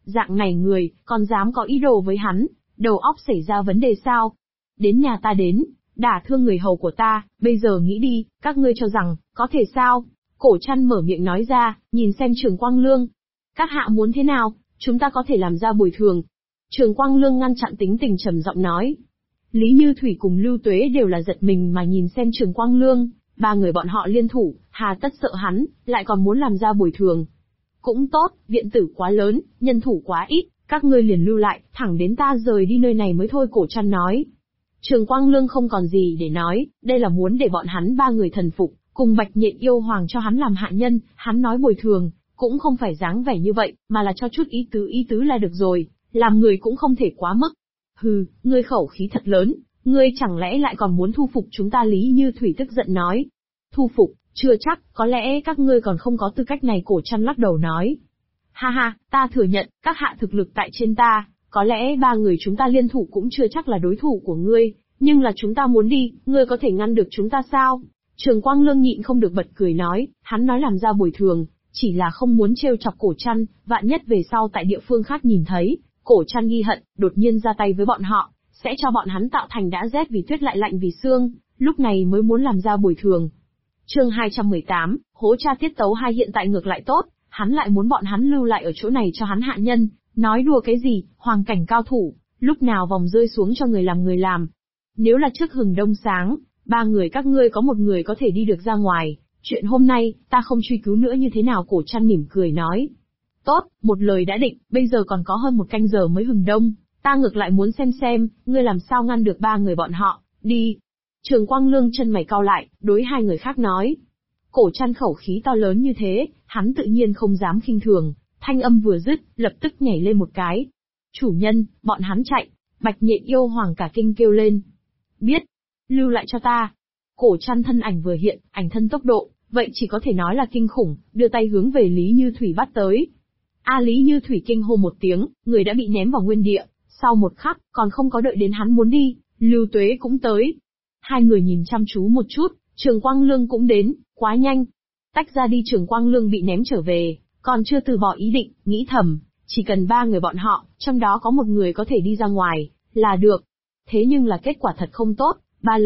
Dạng này người, còn dám có ý đồ với hắn, đầu óc xảy ra vấn đề sao? Đến nhà ta đến, đả thương người hầu của ta, bây giờ nghĩ đi, các ngươi cho rằng, có thể sao? Cổ Trăn mở miệng nói ra, nhìn xem Trường Quang Lương. Các hạ muốn thế nào, chúng ta có thể làm ra bồi thường. Trường Quang Lương ngăn chặn tính tình trầm giọng nói. Lý Như Thủy cùng Lưu Tuế đều là giật mình mà nhìn xem Trường Quang Lương, ba người bọn họ liên thủ, hà tất sợ hắn, lại còn muốn làm ra bồi thường. Cũng tốt, viện tử quá lớn, nhân thủ quá ít, các ngươi liền lưu lại, thẳng đến ta rời đi nơi này mới thôi. Cổ Trăn nói. Trường Quang Lương không còn gì để nói, đây là muốn để bọn hắn ba người thần phục, cùng Bạch Nhện Yêu Hoàng cho hắn làm hạ nhân, hắn nói bồi thường, cũng không phải dáng vẻ như vậy, mà là cho chút ý tứ là được rồi, làm người cũng không thể quá mức. Hừ, ngươi khẩu khí thật lớn, ngươi chẳng lẽ lại còn muốn thu phục chúng ta? Lý Như Thủy tức giận nói. Thu phục, chưa chắc, có lẽ các ngươi còn không có tư cách này. Cổ Trăn lắc đầu nói. Ha ha, ta thừa nhận, các hạ thực lực tại trên ta, có lẽ ba người chúng ta liên thủ cũng chưa chắc là đối thủ của ngươi, nhưng là chúng ta muốn đi, ngươi có thể ngăn được chúng ta sao? Trường Quang Lương nhịn không được bật cười nói, hắn nói làm ra bồi thường, chỉ là không muốn trêu chọc Cổ Trăn, vạn nhất về sau tại địa phương khác nhìn thấy, Cổ Trăn ghi hận, đột nhiên ra tay với bọn họ, sẽ cho bọn hắn tạo thành đã rét vì tuyết lại lạnh vì xương, lúc này mới muốn làm ra bồi thường. Chương 218, hố cha tiết tấu 2. Hiện tại ngược lại tốt, hắn lại muốn bọn hắn lưu lại ở chỗ này cho hắn hạ nhân, nói đùa cái gì, hoàng cảnh cao thủ, lúc nào vòng rơi xuống cho người làm. Nếu là trước hừng đông sáng, ba người các ngươi có một người có thể đi được ra ngoài, chuyện hôm nay, ta không truy cứu nữa như thế nào? Cổ Trăn mỉm cười nói. Tốt, một lời đã định, bây giờ còn có hơn 1 canh giờ mới hừng đông, ta ngược lại muốn xem, ngươi làm sao ngăn được ba người bọn họ, đi. Trường Quang Lương chân mày cau lại, đối hai người khác nói. Cổ Trăn khẩu khí to lớn như thế, hắn tự nhiên không dám khinh thường, thanh âm vừa dứt, lập tức nhảy lên một cái. Chủ nhân, bọn hắn chạy. Bạch Nhện Yêu Hoàng cả kinh kêu lên. Biết, lưu lại cho ta. Cổ Trăn thân ảnh vừa hiện, ảnh thân tốc độ, vậy chỉ có thể nói là kinh khủng, đưa tay hướng về Lý Như Thủy bắt tới. Lý Như Thủy kinh hô một tiếng, người đã bị ném vào nguyên địa, sau một khắc, còn không có đợi đến hắn muốn đi, Lưu Tuế cũng tới. Hai người nhìn chăm chú một chút, Trường Quang Lương cũng đến, quá nhanh. Tách ra đi. Trường Quang Lương bị ném trở về, còn chưa từ bỏ ý định, nghĩ thầm, chỉ cần ba người bọn họ, trong đó có một người có thể đi ra ngoài, là được. Thế nhưng là kết quả thật không tốt,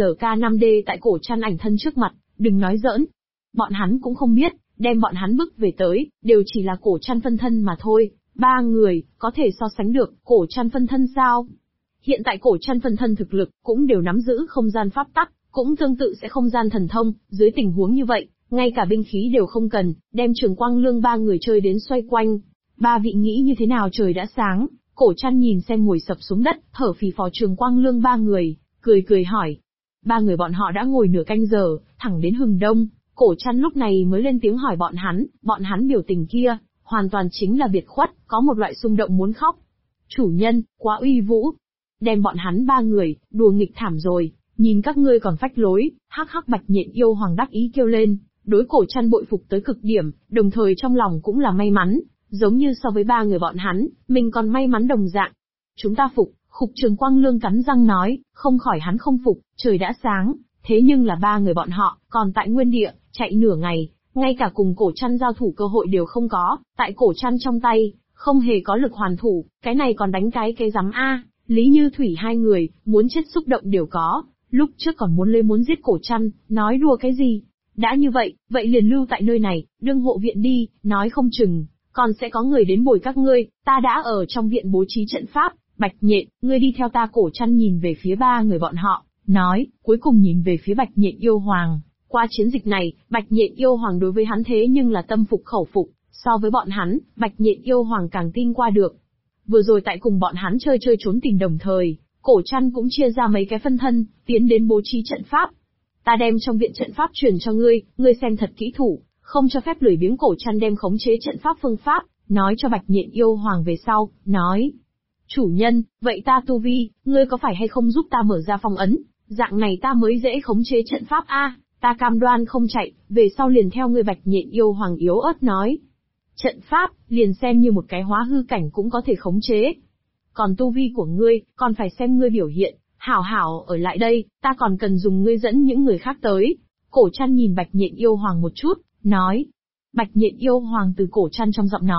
3LK5D tại Cổ Trăn ảnh thân trước mặt, đừng nói giỡn. Bọn hắn cũng không biết, đem bọn hắn bức về tới, đều chỉ là Cổ Trăn phân thân mà thôi, ba người, có thể so sánh được Cổ Trăn phân thân sao? Hiện tại Cổ Trăn phân thân thực lực, cũng đều nắm giữ không gian pháp tắc, cũng tương tự sẽ không gian thần thông, dưới tình huống như vậy, ngay cả binh khí đều không cần, đem Trường Quang Lương ba người chơi đến xoay quanh. Ba vị nghĩ như thế nào? Trời đã sáng, Cổ Trăn nhìn xem ngồi sập xuống đất, thở phì phò Trường Quang Lương ba người, cười hỏi. Ba người bọn họ đã ngồi nửa canh giờ, thẳng đến hừng đông, Cổ Trăn lúc này mới lên tiếng hỏi bọn hắn biểu tình kia, hoàn toàn chính là biệt khuất, có một loại xung động muốn khóc. Chủ nhân, quá uy vũ. Đem bọn hắn ba người, đùa nghịch thảm rồi, nhìn các ngươi còn phách lối, hắc hắc. Bạch Nhện Yêu Hoàng đắc ý kêu lên, đối Cổ Trăn bội phục tới cực điểm, đồng thời trong lòng cũng là may mắn, giống như so với ba người bọn hắn, mình còn may mắn đồng dạng. Chúng ta phục. Trường Quang Lương cắn răng nói, không khỏi hắn không phục, trời đã sáng, thế nhưng là ba người bọn họ, còn tại nguyên địa, chạy nửa ngày, ngay cả cùng Cổ Trăn giao thủ cơ hội đều không có, tại Cổ Trăn trong tay, không hề có lực hoàn thủ, cái này còn đánh cái rắm a. Lý Như Thủy hai người, muốn chết xúc động đều có, lúc trước còn muốn giết Cổ Trăn, nói đùa cái gì. Đã như vậy, vậy liền lưu tại nơi này, đương hộ viện đi, nói không chừng, còn sẽ có người đến bồi các ngươi, ta đã ở trong viện bố trí trận pháp. Bạch Nhện, ngươi đi theo ta. Cổ Trăn nhìn về phía ba người bọn họ, nói, cuối cùng nhìn về phía Bạch Nhện Yêu Hoàng. Qua chiến dịch này, Bạch Nhện Yêu Hoàng đối với hắn thế nhưng là tâm phục khẩu phục, so với bọn hắn, Bạch Nhện Yêu Hoàng càng tin qua được. Vừa rồi tại cùng bọn hắn chơi trốn tìm đồng thời, Cổ Trăn cũng chia ra mấy cái phân thân, tiến đến bố trí trận pháp. Ta đem trong viện trận pháp truyền cho ngươi xem thật kỹ thủ, không cho phép lười biếng. Cổ Trăn đem khống chế trận pháp phương pháp, nói cho Bạch Nhện Yêu Hoàng về sau, nói. Chủ nhân, vậy ta tu vi, ngươi có phải hay không giúp ta mở ra phong ấn, dạng này ta mới dễ khống chế trận pháp a. Ta cam đoan không chạy, về sau liền theo ngươi. Bạch Nhện Yêu Hoàng yếu ớt nói. Trận pháp, liền xem như một cái hóa hư cảnh cũng có thể khống chế. Còn tu vi của ngươi, còn phải xem ngươi biểu hiện, hảo ở lại đây, ta còn cần dùng ngươi dẫn những người khác tới. Cổ Trăn nhìn Bạch Nhện Yêu Hoàng một chút, nói. Bạch Nhện Yêu Hoàng từ Cổ Trăn trong giọng nói,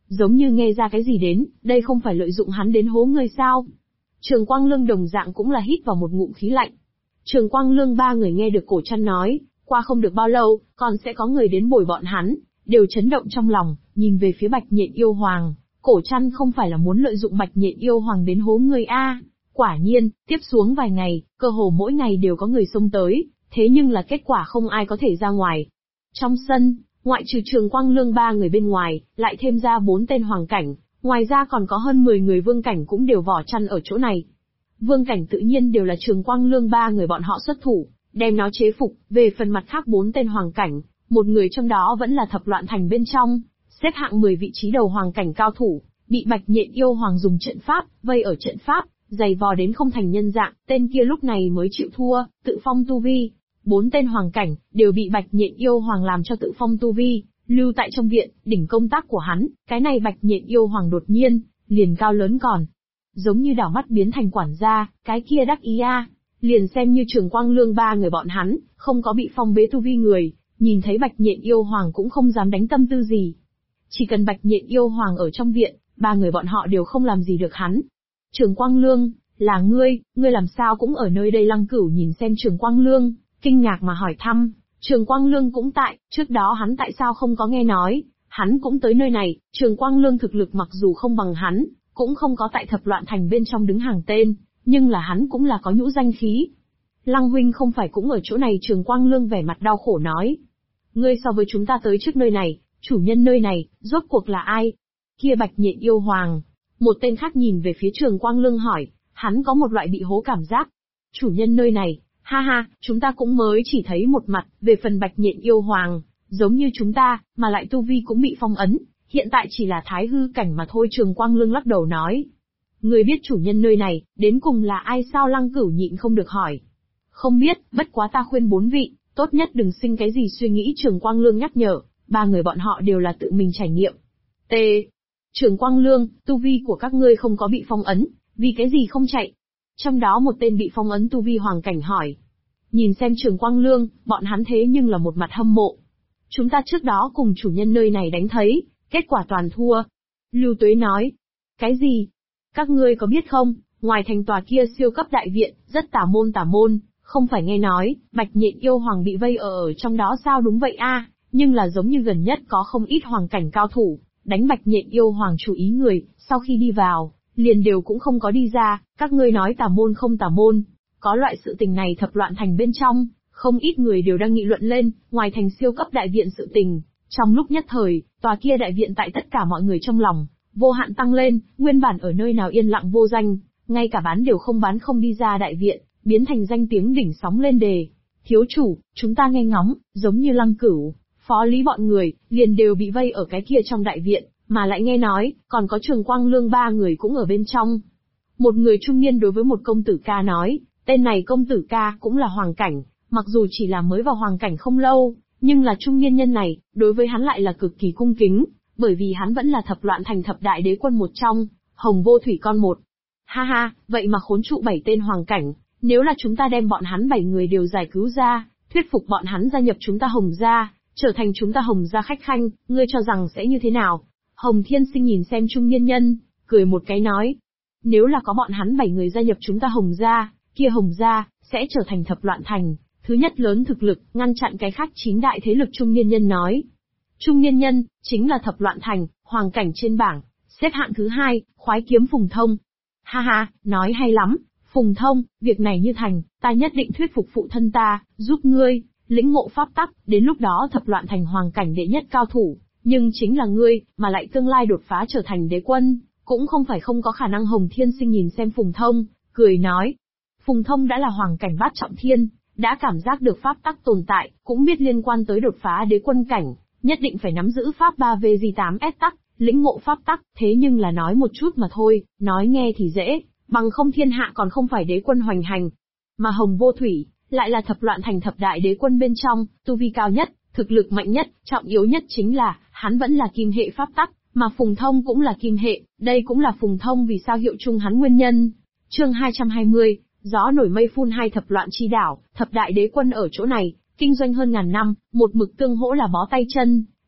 Giống như nghe ra cái gì đến, đây không phải lợi dụng hắn đến hố ngươi sao? Trường Quang Lương đồng dạng cũng là hít vào một ngụm khí lạnh. Trường Quang Lương ba người nghe được Cổ Trăn nói, qua không được bao lâu, còn sẽ có người đến bồi bọn hắn, đều chấn động trong lòng, nhìn về phía Bạch Nhện Yêu Hoàng. Cổ Trăn không phải là muốn lợi dụng Bạch Nhện Yêu Hoàng đến hố người a? Quả nhiên, tiếp xuống vài ngày, cơ hồ mỗi ngày đều có người xông tới, thế nhưng là kết quả không ai có thể ra ngoài. Trong sân, ngoại trừ Trường Quang Lương ba người bên ngoài, lại thêm ra 4 tên hoàng cảnh, ngoài ra còn có hơn 10 người vương cảnh cũng đều vỏ chăn ở chỗ này. Vương cảnh tự nhiên đều là Trường Quang Lương ba người bọn họ xuất thủ, đem nó chế phục. Về phần mặt khác 4 tên hoàng cảnh, một người trong đó vẫn là Thập Loạn Thành bên trong, xếp hạng 10 vị trí đầu hoàng cảnh cao thủ, bị Bạch Nhện Yêu Hoàng dùng trận pháp, vây ở trận pháp, giày vò đến không thành nhân dạng, tên kia lúc này mới chịu thua, tự phong tu vi. 4 tên hoàng cảnh, đều bị Bạch Nhện Yêu Hoàng làm cho tự phong tu vi, lưu tại trong viện, đỉnh công tác của hắn, cái này Bạch Nhện Yêu Hoàng đột nhiên, liền cao lớn còn. Giống như đảo mắt biến thành quản gia, cái kia đắc ý a. Liền xem như Trường Quang Lương ba người bọn hắn, không có bị phong bế tu vi người, nhìn thấy Bạch Nhện Yêu Hoàng cũng không dám đánh tâm tư gì. Chỉ cần Bạch Nhện Yêu Hoàng ở trong viện, ba người bọn họ đều không làm gì được hắn. Trường Quang Lương, là ngươi làm sao cũng ở nơi đây? Lăng Cửu nhìn xem Trường Quang Lương, kinh ngạc mà hỏi thăm. Trường Quang Lương cũng tại, trước đó hắn tại sao không có nghe nói, hắn cũng tới nơi này. Trường Quang Lương thực lực mặc dù không bằng hắn, cũng không có tại Thập Loạn Thành bên trong đứng hàng tên, nhưng là hắn cũng là có nhũ danh khí. Lăng huynh không phải cũng ở chỗ này? Trường Quang Lương vẻ mặt đau khổ nói. Ngươi so với chúng ta tới trước nơi này, chủ nhân nơi này, rốt cuộc là ai? Kia Bạch Nhện Yêu Hoàng. Một tên khác nhìn về phía Trường Quang Lương hỏi, hắn có một loại bị hố cảm giác. Chủ nhân nơi này, ha ha, chúng ta cũng mới chỉ thấy một mặt. Về phần Bạch Nhện Yêu Hoàng, giống như chúng ta, mà lại tu vi cũng bị phong ấn, hiện tại chỉ là thái hư cảnh mà thôi. Trường Quang Lương lắc đầu nói. Người biết chủ nhân nơi này, đến cùng là ai sao? Lăng Cửu nhịn không được hỏi. Không biết, bất quá ta khuyên 4 vị, tốt nhất đừng sinh cái gì suy nghĩ. Trường Quang Lương nhắc nhở, ba người bọn họ đều là tự mình trải nghiệm. T. Trường Quang Lương, tu vi của các ngươi không có bị phong ấn, vì cái gì không chạy? Trong đó một tên bị phong ấn tu vi hoàng cảnh hỏi. Nhìn xem Trường Quang Lương, bọn hắn thế nhưng là một mặt hâm mộ. Chúng ta trước đó cùng chủ nhân nơi này đánh thấy, kết quả toàn thua. Lưu Tuế nói. Cái gì? Các ngươi có biết không, ngoài thành tòa kia siêu cấp đại viện, rất tà môn, không phải nghe nói, Bạch Nhện Yêu Hoàng bị vây ở trong đó sao? Đúng vậy a, nhưng là giống như gần nhất có không ít hoàng cảnh cao thủ, đánh Bạch Nhện Yêu Hoàng chú ý người, sau khi đi vào, liền đều cũng không có đi ra. Các ngươi nói tà môn không tà môn, có loại sự tình này Thập Loạn Thành bên trong, không ít người đều đang nghị luận lên, ngoài thành siêu cấp đại viện sự tình. Trong lúc nhất thời, tòa kia đại viện tại tất cả mọi người trong lòng, vô hạn tăng lên, nguyên bản ở nơi nào yên lặng vô danh, ngay cả bán đều không bán không đi ra đại viện, biến thành danh tiếng đỉnh sóng lên đề. Thiếu chủ, chúng ta nghe ngóng, giống như Lăng Cửu, Phó Lý bọn người, liền đều bị vây ở cái kia trong đại viện, mà lại nghe nói, còn có Trường Quang Lương ba người cũng ở bên trong. Một người trung niên đối với một công tử ca nói, tên này công tử ca cũng là hoàng cảnh, mặc dù chỉ là mới vào hoàng cảnh không lâu, nhưng là trung niên nhân này, đối với hắn lại là cực kỳ cung kính, bởi vì hắn vẫn là Thập Loạn Thành thập đại đế quân một trong, Hồng Vô Thủy con một. Ha ha, vậy mà khốn trụ 7 tên hoàng cảnh, nếu là chúng ta đem bọn hắn 7 người đều giải cứu ra, thuyết phục bọn hắn gia nhập chúng ta Hồng gia, trở thành chúng ta Hồng gia khách khanh, ngươi cho rằng sẽ như thế nào? Hồng Thiên Sinh nhìn xem trung niên nhân, cười một cái nói. Nếu là có bọn hắn 7 người gia nhập chúng ta Hồng gia, kia Hồng gia sẽ trở thành Thập Loạn Thành thứ nhất lớn thực lực, ngăn chặn cái khác 9 đại thế lực. Trung niên nhân nói. Trung niên nhân, chính là Thập Loạn Thành, hoàng cảnh trên bảng, xếp hạng thứ 2, khoái kiếm Phùng Thông. Ha ha, nói hay lắm, Phùng Thông, việc này như thành, ta nhất định thuyết phục phụ thân ta, giúp ngươi, lĩnh ngộ pháp tắc, đến lúc đó Thập Loạn Thành hoàng cảnh đệ nhất cao thủ, nhưng chính là ngươi, mà lại tương lai đột phá trở thành đế quân, cũng không phải không có khả năng. Hồng Thiên Sinh nhìn xem Phùng Thông, cười nói. Phùng Thông đã là hoàng cảnh bát trọng thiên, đã cảm giác được pháp tắc tồn tại, cũng biết liên quan tới đột phá đế quân cảnh, nhất định phải nắm giữ pháp 3VG8S tắc, lĩnh ngộ pháp tắc, thế nhưng là nói một chút mà thôi, nói nghe thì dễ, bằng không thiên hạ còn không phải đế quân hoành hành. Mà Hồng Vô Thủy, lại là Thập Loạn Thành thập đại đế quân bên trong, tu vi cao nhất, thực lực mạnh nhất, trọng yếu nhất chính là, hắn vẫn là kim hệ pháp tắc, mà Phùng Thông cũng là kim hệ, đây cũng là Phùng Thông vì sao hiệu chung hắn nguyên nhân. Chương 220, gió nổi mây phun, hai thập loạn chi đảo, thập đại đế quân ở chỗ này, kinh doanh hơn ngàn năm, một mực tương hỗ là bó tay chân,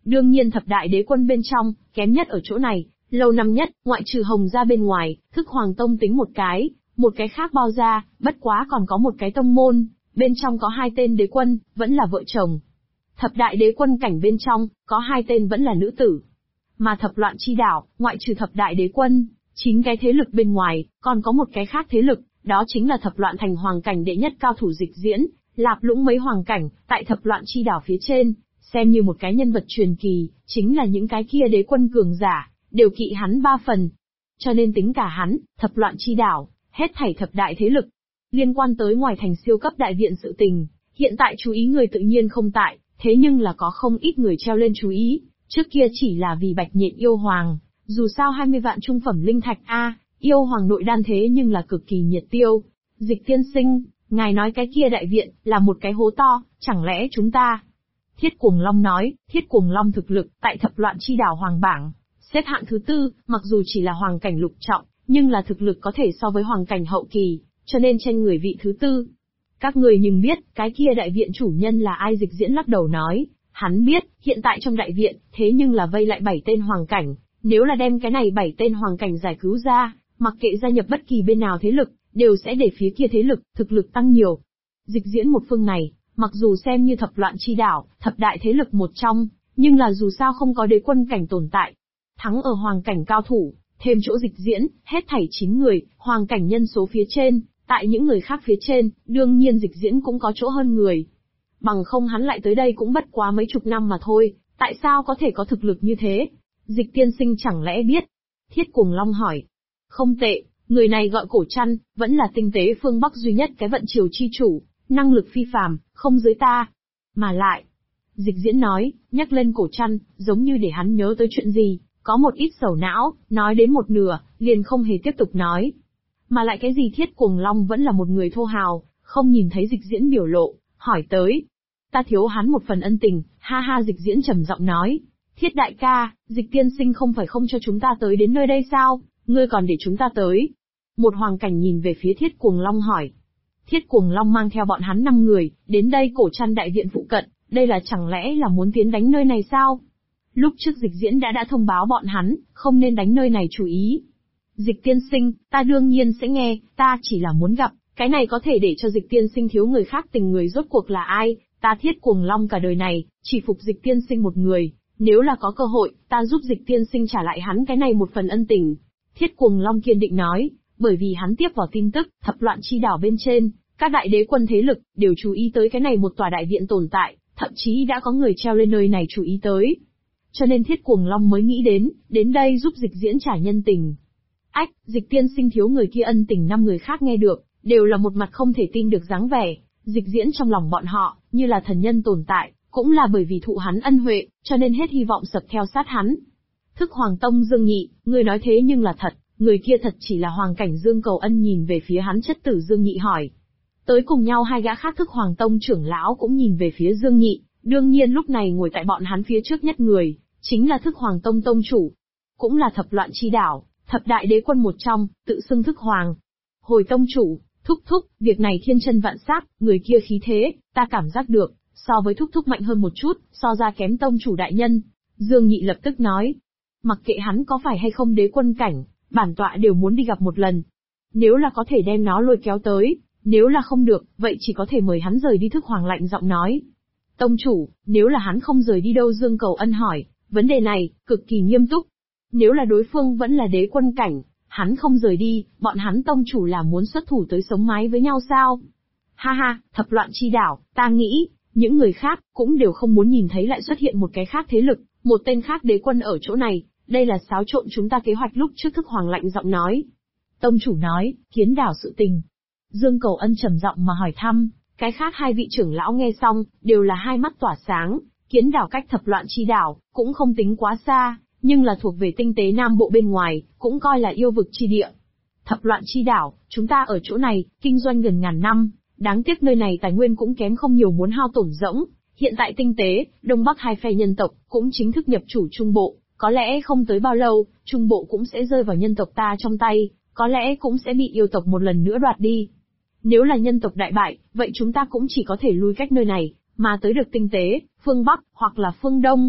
Đương nhiên thập đại đế quân bên trong, kém nhất ở chỗ này, lâu năm nhất, ngoại trừ Hồng gia bên ngoài, Thức Hoàng Tông tính một cái khác bao ra, bất quá còn có một cái tông môn, bên trong có 2 tên đế quân, vẫn là vợ chồng. Thập đại đế quân cảnh bên trong, có 2 tên vẫn là nữ tử. Mà thập loạn chi đảo, ngoại trừ thập đại đế quân, 9 cái thế lực bên ngoài, còn có một cái khác thế lực, đó chính là thập loạn thành hoàng cảnh đệ nhất cao thủ Dịch Diễn, Lạp Lũng mấy hoàng cảnh, tại thập loạn chi đảo phía trên, xem như một cái nhân vật truyền kỳ, chính là những cái kia đế quân cường giả, đều kỵ hắn 3 phần. Cho nên tính cả hắn, thập loạn chi đảo, hết thảy thập đại thế lực. Liên quan tới ngoài thành siêu cấp đại viện sự tình, hiện tại chú ý người tự nhiên không tại, thế nhưng là có không ít người treo lên chú ý, trước kia chỉ là vì Bạch Nhện yêu hoàng, dù sao 20 vạn trung phẩm linh thạch yêu hoàng nội đan thế nhưng là cực kỳ nhiệt tiêu. Dịch tiên sinh, ngài nói cái kia đại viện, là một cái hố to, chẳng lẽ chúng ta... Thiết Cuồng Long nói, Thiết Cuồng Long thực lực, tại thập loạn chi đảo hoàng bảng, xếp hạng thứ 4, mặc dù chỉ là hoàng cảnh lục trọng, nhưng là thực lực có thể so với hoàng cảnh hậu kỳ, cho nên tranh người vị thứ 4. Các người nhưng biết, cái kia đại viện chủ nhân là ai? Dịch Diễn lắc đầu nói, hắn biết, hiện tại trong đại viện, thế nhưng là vây lại 7 tên hoàng cảnh, nếu là đem cái này 7 tên hoàng cảnh giải cứu ra, mặc kệ gia nhập bất kỳ bên nào thế lực, đều sẽ để phía kia thế lực, thực lực tăng nhiều. Dịch Diễn một phương này, mặc dù xem như thập loạn chi đảo, thập đại thế lực một trong, nhưng là dù sao không có đế quân cảnh tồn tại. Thắng ở hoàng cảnh cao thủ, thêm chỗ Dịch Diễn, hết thảy 9 người, hoàng cảnh nhân số phía trên, tại những người khác phía trên, đương nhiên Dịch Diễn cũng có chỗ hơn người. Bằng không hắn lại tới đây cũng bất quá mấy chục năm mà thôi, tại sao có thể có thực lực như thế? Dịch tiên sinh chẳng lẽ biết? Thiết Cuồng Long hỏi. Không tệ, người này gọi Cổ Trăn, vẫn là tinh tế phương Bắc duy nhất cái vận triều chi chủ, năng lực phi phàm, không dưới ta. Mà lại, Dịch Diễn nói, nhắc lên Cổ Trăn, giống như để hắn nhớ tới chuyện gì, có một ít sầu não, nói đến một nửa, liền không hề tiếp tục nói. Mà lại cái gì Thiết Cuồng Long vẫn là một người thô hào, không nhìn thấy Dịch Diễn biểu lộ, hỏi tới. Ta thiếu hắn một phần ân tình, ha ha. Dịch Diễn trầm giọng nói. Thiết đại ca, Dịch tiên sinh không phải không cho chúng ta tới đến nơi đây sao, ngươi còn để chúng ta tới. Một hoàng cảnh nhìn về phía Thiết Cuồng Long hỏi. Thiết Cuồng Long mang theo bọn hắn 5 người, đến đây Cổ Trăn đại viện phụ cận, đây là chẳng lẽ là muốn tiến đánh nơi này sao? Lúc trước Dịch Diễn đã thông báo bọn hắn, không nên đánh nơi này chú ý. Dịch tiên sinh, ta đương nhiên sẽ nghe, ta chỉ là muốn gặp, cái này có thể để cho Dịch tiên sinh thiếu người khác tình người rốt cuộc là ai, ta Thiết Cuồng Long cả đời này, chỉ phục Dịch tiên sinh một người, nếu là có cơ hội, ta giúp Dịch tiên sinh trả lại hắn cái này một phần ân tình. Thiết Cuồng Long kiên định nói, bởi vì hắn tiếp vào tin tức, thập loạn chi đảo bên trên, các đại đế quân thế lực, đều chú ý tới cái này một tòa đại viện tồn tại, thậm chí đã có người treo lên nơi này chú ý tới. Cho nên Thiết Cuồng Long mới nghĩ đến đây giúp Dịch Diễn trả nhân tình. Ách, Dịch tiên sinh thiếu người kia ân tình. 5 người khác nghe được, đều là một mặt không thể tin được dáng vẻ. Dịch Diễn trong lòng bọn họ, như là thần nhân tồn tại, cũng là bởi vì thụ hắn ân huệ, cho nên hết hy vọng sập theo sát hắn. Thức Hoàng Tông Dương Nhị, người nói thế nhưng là thật, người kia thật chỉ là hoàng cảnh Dương Cầu Ân? Nhìn về phía hắn chất tử Dương Nhị hỏi. Tới cùng nhau 2 gã khác Thức Hoàng Tông trưởng lão cũng nhìn về phía Dương Nhị, đương nhiên lúc này ngồi tại bọn hắn phía trước nhất người, chính là Thức Hoàng Tông tông chủ, cũng là thập loạn chi đảo, thập đại đế quân một trong, tự xưng Thức Hoàng. Hồi tông chủ, thúc, việc này thiên chân vạn sát, người kia khí thế, ta cảm giác được, so với thúc mạnh hơn một chút, so ra kém tông chủ đại nhân. Dương Nhị lập tức nói, mặc kệ hắn có phải hay không đế quân cảnh, bản tọa đều muốn đi gặp một lần. Nếu là có thể đem nó lôi kéo tới, nếu là không được, vậy chỉ có thể mời hắn rời đi. Thức Hoàng lạnh giọng nói. Tông chủ, nếu là hắn không rời đi đâu? Dương Cầu Ân hỏi, vấn đề này, cực kỳ nghiêm túc. Nếu là đối phương vẫn là đế quân cảnh, hắn không rời đi, bọn hắn tông chủ là muốn xuất thủ tới sống mái với nhau sao? Ha ha, thập loạn chi đảo, ta nghĩ, những người khác, cũng đều không muốn nhìn thấy lại xuất hiện một cái khác thế lực, một tên khác đế quân ở chỗ này, đây là xáo trộn chúng ta kế hoạch lúc trước. Thức Hoàng lạnh giọng nói. Tông chủ nói, Kiến đảo sự tình. Dương Cầu Ân trầm giọng mà hỏi thăm, cái khác 2 vị trưởng lão nghe xong, đều là hai mắt tỏa sáng. Kiến đảo cách thập loạn chi đảo, cũng không tính quá xa, nhưng là thuộc về tinh tế nam bộ bên ngoài, cũng coi là yêu vực chi địa. Thập loạn chi đảo, chúng ta ở chỗ này, kinh doanh gần ngàn năm, đáng tiếc nơi này tài nguyên cũng kém không nhiều, muốn hao tổn rỗng. Hiện tại tinh tế, Đông Bắc 2 phe nhân tộc, cũng chính thức nhập chủ Trung Bộ, có lẽ không tới bao lâu, Trung Bộ cũng sẽ rơi vào nhân tộc ta trong tay, có lẽ cũng sẽ bị yêu tộc một lần nữa đoạt đi. Nếu là nhân tộc đại bại, vậy chúng ta cũng chỉ có thể lui cách nơi này, mà tới được tinh tế, phương Bắc, hoặc là phương Đông.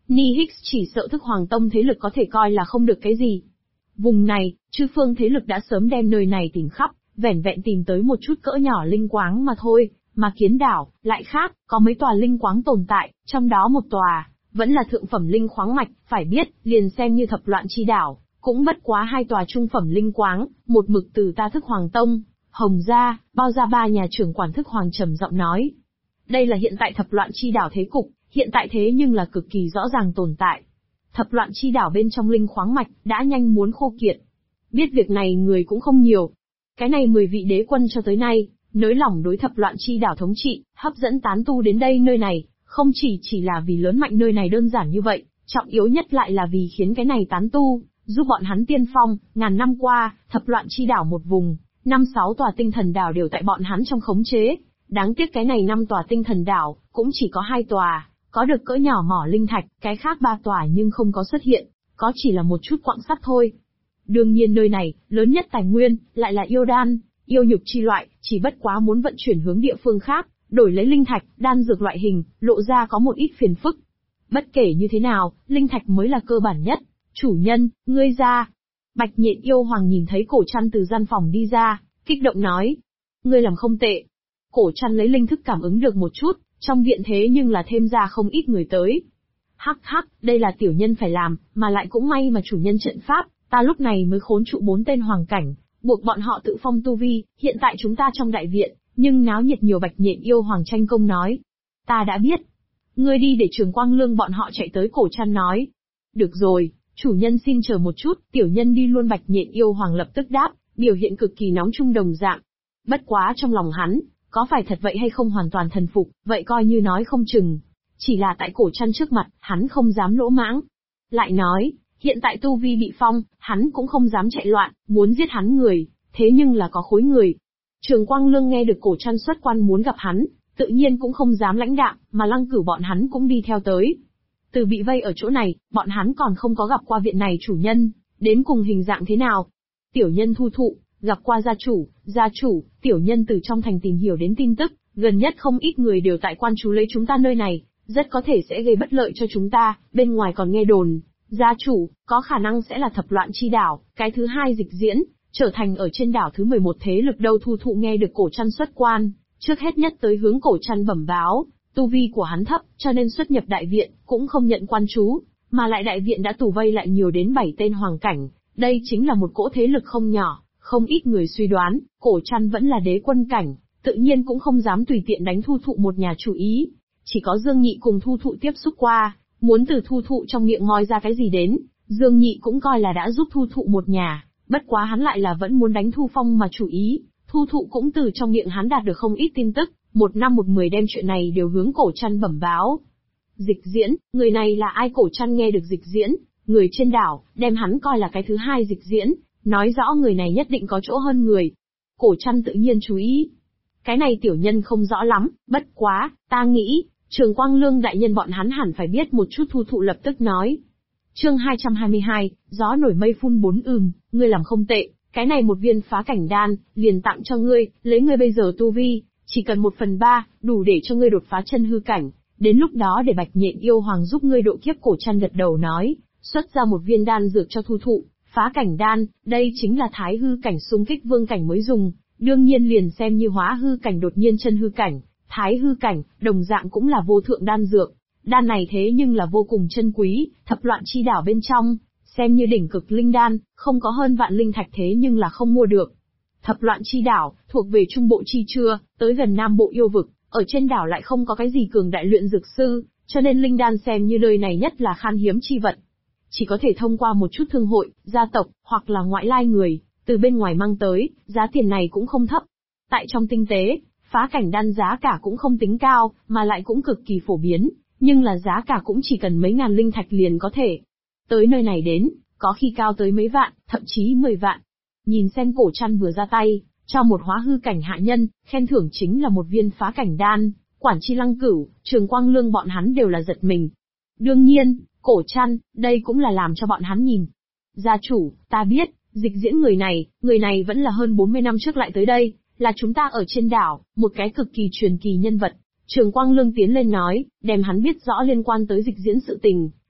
Ni Hicks chỉ sợ Thức Hoàng Tông thế lực có thể coi là không được cái gì. Vùng này, chư phương thế lực đã sớm đem nơi này tìm khắp, vẻn vẹn tìm tới một chút cỡ nhỏ linh quáng mà thôi, mà Kiến đảo, lại khác, có mấy tòa linh quáng tồn tại, trong đó một tòa, vẫn là thượng phẩm linh khoáng mạch, phải biết, liền xem như thập loạn chi đảo, cũng bất quá 2 tòa trung phẩm linh quáng, một mực từ ta Thức Hoàng Tông, Hồng gia, bao ra 3 nhà trưởng quản Thức Hoàng trầm giọng nói. Đây là hiện tại thập loạn chi đảo thế cục, hiện tại thế nhưng là cực kỳ rõ ràng tồn tại. Thập loạn chi đảo bên trong linh khoáng mạch, đã nhanh muốn khô kiệt. Biết việc này người cũng không nhiều. Cái này 10 vị đế quân cho tới nay, nới lỏng đối thập loạn chi đảo thống trị, hấp dẫn tán tu đến đây nơi này, không chỉ là vì lớn mạnh nơi này đơn giản như vậy, trọng yếu nhất lại là vì khiến cái này tán tu, giúp bọn hắn tiên phong, ngàn năm qua, thập loạn chi đảo một vùng, 5-6 tòa tinh thần đảo đều tại bọn hắn trong khống chế. Đáng tiếc cái này 5 tòa tinh thần đảo, cũng chỉ có 2 tòa, có được cỡ nhỏ mỏ linh thạch, cái khác 3 tòa nhưng không có xuất hiện, có chỉ là một chút quặng sắt thôi. Đương nhiên nơi này, lớn nhất tài nguyên, lại là yêu đan, yêu nhục chi loại, chỉ bất quá muốn vận chuyển hướng địa phương khác, đổi lấy linh thạch, đan dược loại hình, lộ ra có một ít phiền phức. Bất kể như thế nào, linh thạch mới là cơ bản nhất. Chủ nhân, ngươi ra. Bạch Nhện yêu hoàng nhìn thấy Cổ Trăn từ gian phòng đi ra, kích động nói. Ngươi làm không tệ. Cổ Trăn lấy linh thức cảm ứng được một chút, trong viện thế nhưng là thêm ra không ít người tới. Hắc hắc, đây là tiểu nhân phải làm, mà lại cũng may mà chủ nhân trận pháp, ta lúc này mới khốn trụ 4 tên hoàng cảnh, buộc bọn họ tự phong tu vi, hiện tại chúng ta trong đại viện, nhưng náo nhiệt nhiều. Bạch Nhện yêu hoàng tranh công nói. Ta đã biết. Ngươi đi để Trường Quang Lương bọn họ chạy tới. Cổ Trăn nói. Được rồi, chủ nhân xin chờ một chút, tiểu nhân đi luôn. Bạch Nhện yêu hoàng lập tức đáp, biểu hiện cực kỳ nóng trung đồng dạng. Bất quá trong lòng hắn, có phải thật vậy hay không hoàn toàn thần phục, vậy coi như nói không chừng. Chỉ là tại Cổ Trăn trước mặt, hắn không dám lỗ mãng. Lại nói, hiện tại tu vi bị phong, hắn cũng không dám chạy loạn, muốn giết hắn người, thế nhưng là có khối người. Trường Quang Lương nghe được Cổ Trăn xuất quan muốn gặp hắn, tự nhiên cũng không dám lãnh đạm, mà Lăng Cửu bọn hắn cũng đi theo tới. Từ bị vây ở chỗ này, bọn hắn còn không có gặp qua viện này chủ nhân, đến cùng hình dạng thế nào. Tiểu nhân thu thụ, gặp qua gia chủ, tiểu nhân từ trong thành tìm hiểu đến tin tức, gần nhất không ít người đều tại quan trú lấy chúng ta nơi này, rất có thể sẽ gây bất lợi cho chúng ta, bên ngoài còn nghe đồn. Gia chủ, có khả năng sẽ là thập loạn chi đảo, cái thứ 2 dịch diễn, trở thành ở trên đảo thứ 11 thế lực đâu. Thu thụ nghe được Cổ Trăn xuất quan, trước hết nhất tới hướng Cổ Trăn bẩm báo, tu vi của hắn thấp, cho nên xuất nhập đại viện, cũng không nhận quan trú, mà lại đại viện đã tù vây lại nhiều đến 7 tên hoàng cảnh, đây chính là một cỗ thế lực không nhỏ, không ít người suy đoán, Cổ Trăn vẫn là đế quân cảnh, tự nhiên cũng không dám tùy tiện đánh Thu thụ một nhà chủ ý, chỉ có Dương Nhị cùng Thu thụ tiếp xúc qua, muốn từ Thu thụ trong miệng moi ra cái gì đến, Dương Nhị cũng coi là đã giúp Thu thụ một nhà, bất quá hắn lại là vẫn muốn đánh Thu Phong mà chủ ý, Thu thụ cũng từ trong miệng hắn đạt được không ít tin tức, 1 năm 1 mười đem chuyện này đều hướng Cổ Trăn bẩm báo. Dịch diễn, người này là ai? Cổ Trăn nghe được dịch diễn, người trên đảo, đem hắn coi là cái thứ 2 dịch diễn, nói rõ người này nhất định có chỗ hơn người. Cổ Trăn tự nhiên chú ý. Cái này tiểu nhân không rõ lắm, bất quá, ta nghĩ, Trường Quang Lương đại nhân bọn hắn hẳn phải biết một chút. Thu thụ lập tức nói. Chương 222, gió nổi mây phun 4. Ngươi làm không tệ, cái này một viên phá cảnh đan, liền tặng cho ngươi, lấy ngươi bây giờ tu vi, chỉ cần 1/3, đủ để cho ngươi đột phá chân hư cảnh, đến lúc đó để Bạch Nhện yêu hoàng giúp ngươi độ kiếp. Cổ Trăn gật đầu nói, xuất ra một viên đan dược cho Thu thụ, phá cảnh đan, đây chính là thái hư cảnh xung kích vương cảnh mới dùng, đương nhiên liền xem như hóa hư cảnh đột nhiên chân hư cảnh, thái hư cảnh, đồng dạng cũng là vô thượng đan dược. Đan này thế nhưng là vô cùng chân quý, thập loạn chi đảo bên trong, xem như đỉnh cực linh đan, không có hơn vạn linh thạch thế nhưng là không mua được. Thập loạn chi đảo, thuộc về trung bộ chi chưa, tới gần nam bộ yêu vực, ở trên đảo lại không có cái gì cường đại luyện dược sư, cho nên linh đan xem như nơi này nhất là khan hiếm chi vật. Chỉ có thể thông qua một chút thương hội, gia tộc, hoặc là ngoại lai người, từ bên ngoài mang tới, giá tiền này cũng không thấp. Tại trong tinh tế, phá cảnh đan giá cả cũng không tính cao, mà lại cũng cực kỳ phổ biến, nhưng là giá cả cũng chỉ cần mấy ngàn linh thạch liền có thể. Tới nơi này đến, có khi cao tới mấy vạn, thậm chí 10 vạn. Nhìn xem Cổ Trăn vừa ra tay, cho một hóa hư cảnh hạ nhân, khen thưởng chính là một viên phá cảnh đan, Quản Chi Lăng Cửu, Trường Quang Lương bọn hắn đều là giật mình. Đương nhiên, Cổ Trăn, đây cũng là làm cho bọn hắn nhìn. Gia chủ, ta biết, dịch diễn người này vẫn là hơn 40 năm trước lại tới đây, là chúng ta ở trên đảo, một cái cực kỳ truyền kỳ nhân vật. Trường Quang Lương tiến lên nói, đem hắn biết rõ liên quan tới dịch diễn sự tình,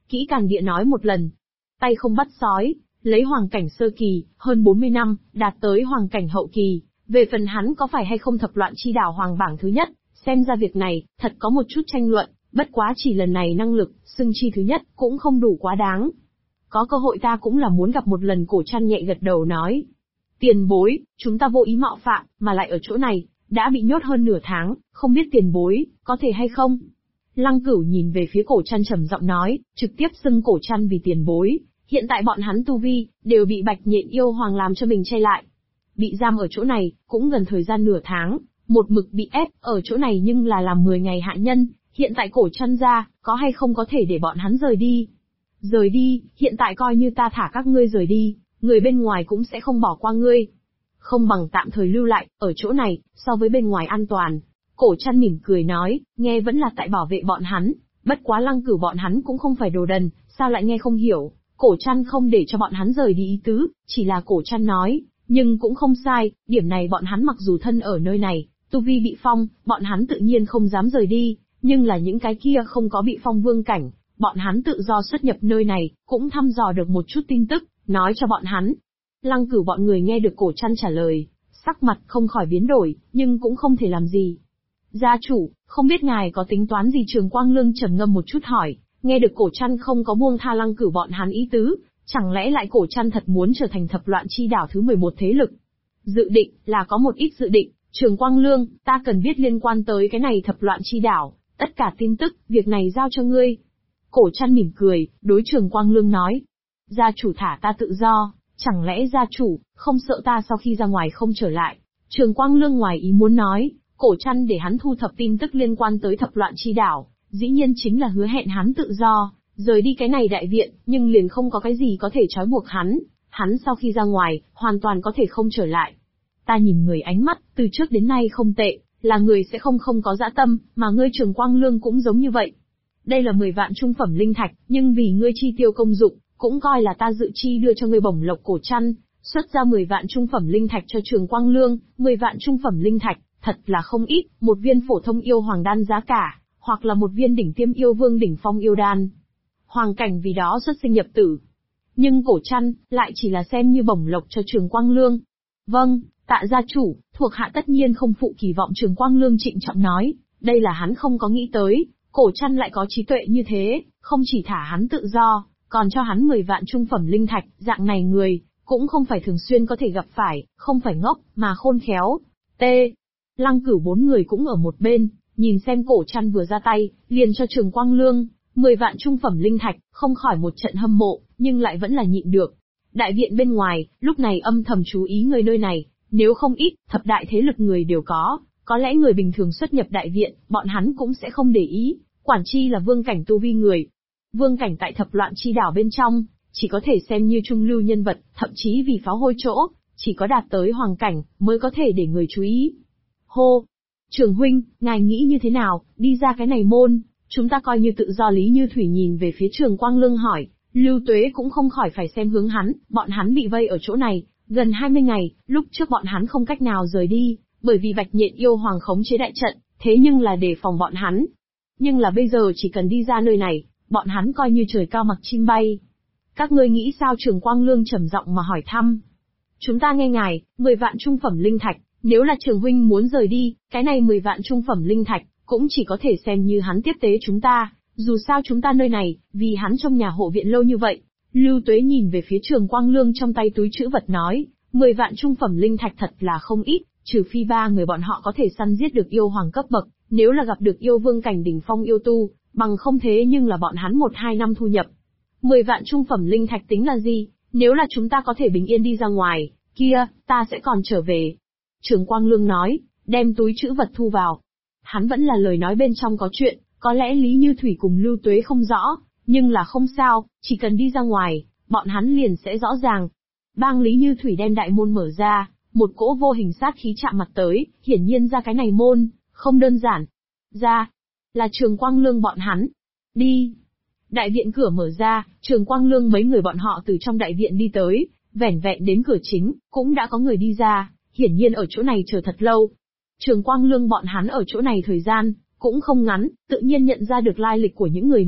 kỹ càng địa nói một lần. Tay không bắt sói, lấy hoàng cảnh sơ kỳ, hơn 40 năm, đạt tới hoàng cảnh hậu kỳ. Về phần hắn có phải hay không thập loạn chi đảo hoàng bảng thứ nhất, xem ra việc này, thật có một chút tranh luận, bất quá chỉ lần này năng lực, xưng chi thứ nhất, cũng không đủ quá đáng. Có cơ hội ta cũng là muốn gặp một lần. Cổ Trăn nhẹ gật đầu nói. Tiền bối, chúng ta vô ý mạo phạm, mà lại ở chỗ này, đã bị nhốt hơn nửa tháng, không biết tiền bối, có thể hay không? Lăng Cửu nhìn về phía Cổ Trăn trầm giọng nói, trực tiếp xưng Cổ Trăn vì tiền bối. Hiện tại bọn hắn tu vi, đều bị Bạch Nhện yêu hoàng làm cho mình che lại. Bị giam ở chỗ này, cũng gần thời gian nửa tháng, một mực bị ép, ở chỗ này nhưng là làm 10 ngày hạ nhân, hiện tại Cổ Trăn ra, có hay không có thể để bọn hắn rời đi? Rời đi, hiện tại coi như ta thả các ngươi rời đi, người bên ngoài cũng sẽ không bỏ qua ngươi. Không bằng tạm thời lưu lại, ở chỗ này, so với bên ngoài an toàn. Cổ Trăn mỉm cười nói, nghe vẫn là tại bảo vệ bọn hắn, bất quá Lăng Cửu bọn hắn cũng không phải đồ đần, sao lại nghe không hiểu. Cổ Trăn không để cho bọn hắn rời đi ý tứ, chỉ là Cổ Trăn nói, nhưng cũng không sai, điểm này bọn hắn mặc dù thân ở nơi này, tu vi bị phong, bọn hắn tự nhiên không dám rời đi, nhưng là những cái kia không có bị phong vương cảnh, bọn hắn tự do xuất nhập nơi này, cũng thăm dò được một chút tin tức, nói cho bọn hắn. Lăng Cửu bọn người nghe được Cổ Trăn trả lời, sắc mặt không khỏi biến đổi, nhưng cũng không thể làm gì. Gia chủ, không biết ngài có tính toán gì? Trường Quang Lương trầm ngâm một chút hỏi, nghe được Cổ Trăn không có buông tha Lăng Cửu bọn hắn ý tứ, chẳng lẽ lại Cổ Trăn thật muốn trở thành thập loạn chi đảo thứ 11 thế lực? Dự định, là có một ít dự định, Trường Quang Lương, ta cần biết liên quan tới cái này thập loạn chi đảo, tất cả tin tức, việc này giao cho ngươi. Cổ Trăn mỉm cười, đối Trường Quang Lương nói, gia chủ thả ta tự do, chẳng lẽ gia chủ, không sợ ta sau khi ra ngoài không trở lại? Trường Quang Lương ngoài ý muốn nói, Cổ Trăn để hắn thu thập tin tức liên quan tới thập loạn chi đảo, dĩ nhiên chính là hứa hẹn hắn tự do, rời đi cái này đại viện, nhưng liền không có cái gì có thể trói buộc hắn sau khi ra ngoài, hoàn toàn có thể không trở lại. Ta nhìn người ánh mắt, từ trước đến nay không tệ, là người sẽ không có dã tâm, mà ngươi Trường Quang Lương cũng giống như vậy. Đây là 10 vạn trung phẩm linh thạch, nhưng vì ngươi chi tiêu công dụng, cũng coi là ta dự chi đưa cho ngươi bổng lộc. Cổ Trăn xuất ra 10 vạn trung phẩm linh thạch cho Trường Quang Lương, 10 vạn trung phẩm linh thạch, thật là không ít, một viên phổ thông yêu hoàng đan giá cả, hoặc là một viên đỉnh tiêm yêu vương đỉnh phong yêu đan. Hoàng cảnh vì đó xuất sinh nhập tử. Nhưng Cổ Trăn lại chỉ là xem như bổng lộc cho Trường Quang Lương. Vâng, tạ gia chủ, thuộc hạ tất nhiên không phụ kỳ vọng. Trường Quang Lương trịnh trọng nói, đây là hắn không có nghĩ tới, Cổ Trăn lại có trí tuệ như thế, không chỉ thả hắn tự do, còn cho hắn 10 vạn trung phẩm linh thạch, dạng này người, cũng không phải thường xuyên có thể gặp phải, không phải ngốc, mà khôn khéo. T. Lăng Cửu 4 người cũng ở một bên, nhìn xem Cổ Trăn vừa ra tay, liền cho Trường Quang Lương 10 vạn trung phẩm linh thạch, không khỏi một trận hâm mộ, nhưng lại vẫn là nhịn được. Đại viện bên ngoài, lúc này âm thầm chú ý người nơi này, nếu không ít, thập đại thế lực người đều có lẽ người bình thường xuất nhập đại viện, bọn hắn cũng sẽ không để ý, quản chi là vương cảnh tu vi người. Vương cảnh tại thập loạn chi đảo bên trong, chỉ có thể xem như trung lưu nhân vật, thậm chí vì pháo hôi chỗ, chỉ có đạt tới hoàng cảnh, mới có thể để người chú ý. Hô! Trường huynh, ngài nghĩ như thế nào, đi ra cái này môn, chúng ta coi như tự do. Lý Như Thủy nhìn về phía Trường Quang Lương hỏi, Lưu Tuế cũng không khỏi phải xem hướng hắn, bọn hắn bị vây ở chỗ này, gần 20 ngày, lúc trước bọn hắn không cách nào rời đi, bởi vì Bạch Nhện yêu hoàng khống chế đại trận, thế nhưng là đề phòng bọn hắn. Nhưng là bây giờ chỉ cần đi ra nơi này, bọn hắn coi như trời cao mặc chim bay. Các ngươi nghĩ sao? Trường Quang Lương trầm giọng mà hỏi thăm. Chúng ta nghe ngài, 10 vạn trung phẩm linh thạch, nếu là Trường huynh muốn rời đi, cái này 10 vạn trung phẩm linh thạch, cũng chỉ có thể xem như hắn tiếp tế chúng ta, dù sao chúng ta nơi này, vì hắn trong nhà hộ viện lâu như vậy. Lưu Tuế nhìn về phía Trường Quang Lương trong tay túi trữ vật nói, 10 vạn trung phẩm linh thạch thật là không ít, trừ phi 3 người bọn họ có thể săn giết được yêu hoàng cấp bậc, nếu là gặp được yêu vương cảnh đỉnh phong yêu tu, bằng không thế nhưng là bọn hắn 1-2 năm thu nhập. 10 vạn trung phẩm linh thạch tính là gì, nếu là chúng ta có thể bình yên đi ra ngoài, kia, ta sẽ còn trở về. Trường Quang Lương nói, đem túi trữ vật thu vào. Hắn vẫn là lời nói bên trong có chuyện, có lẽ Lý Như Thủy cùng Lưu Tuế không rõ, nhưng là không sao, chỉ cần đi ra ngoài, bọn hắn liền sẽ rõ ràng. Bang Lý Như Thủy đem đại môn mở ra, một cỗ vô hình sát khí chạm mặt tới, hiển nhiên ra cái này môn, không đơn giản. Ra, là Trường Quang Lương bọn hắn. Đi. Đại viện cửa mở ra, Trường Quang Lương mấy người bọn họ từ trong đại viện đi tới, vẻn vẹn đến cửa chính, cũng đã có người đi ra, hiển nhiên ở chỗ này chờ thật lâu. Trường Quang Lương bọn hắn ở chỗ này thời gian, cũng không ngắn, tự nhiên nhận ra được lai lịch của những người này,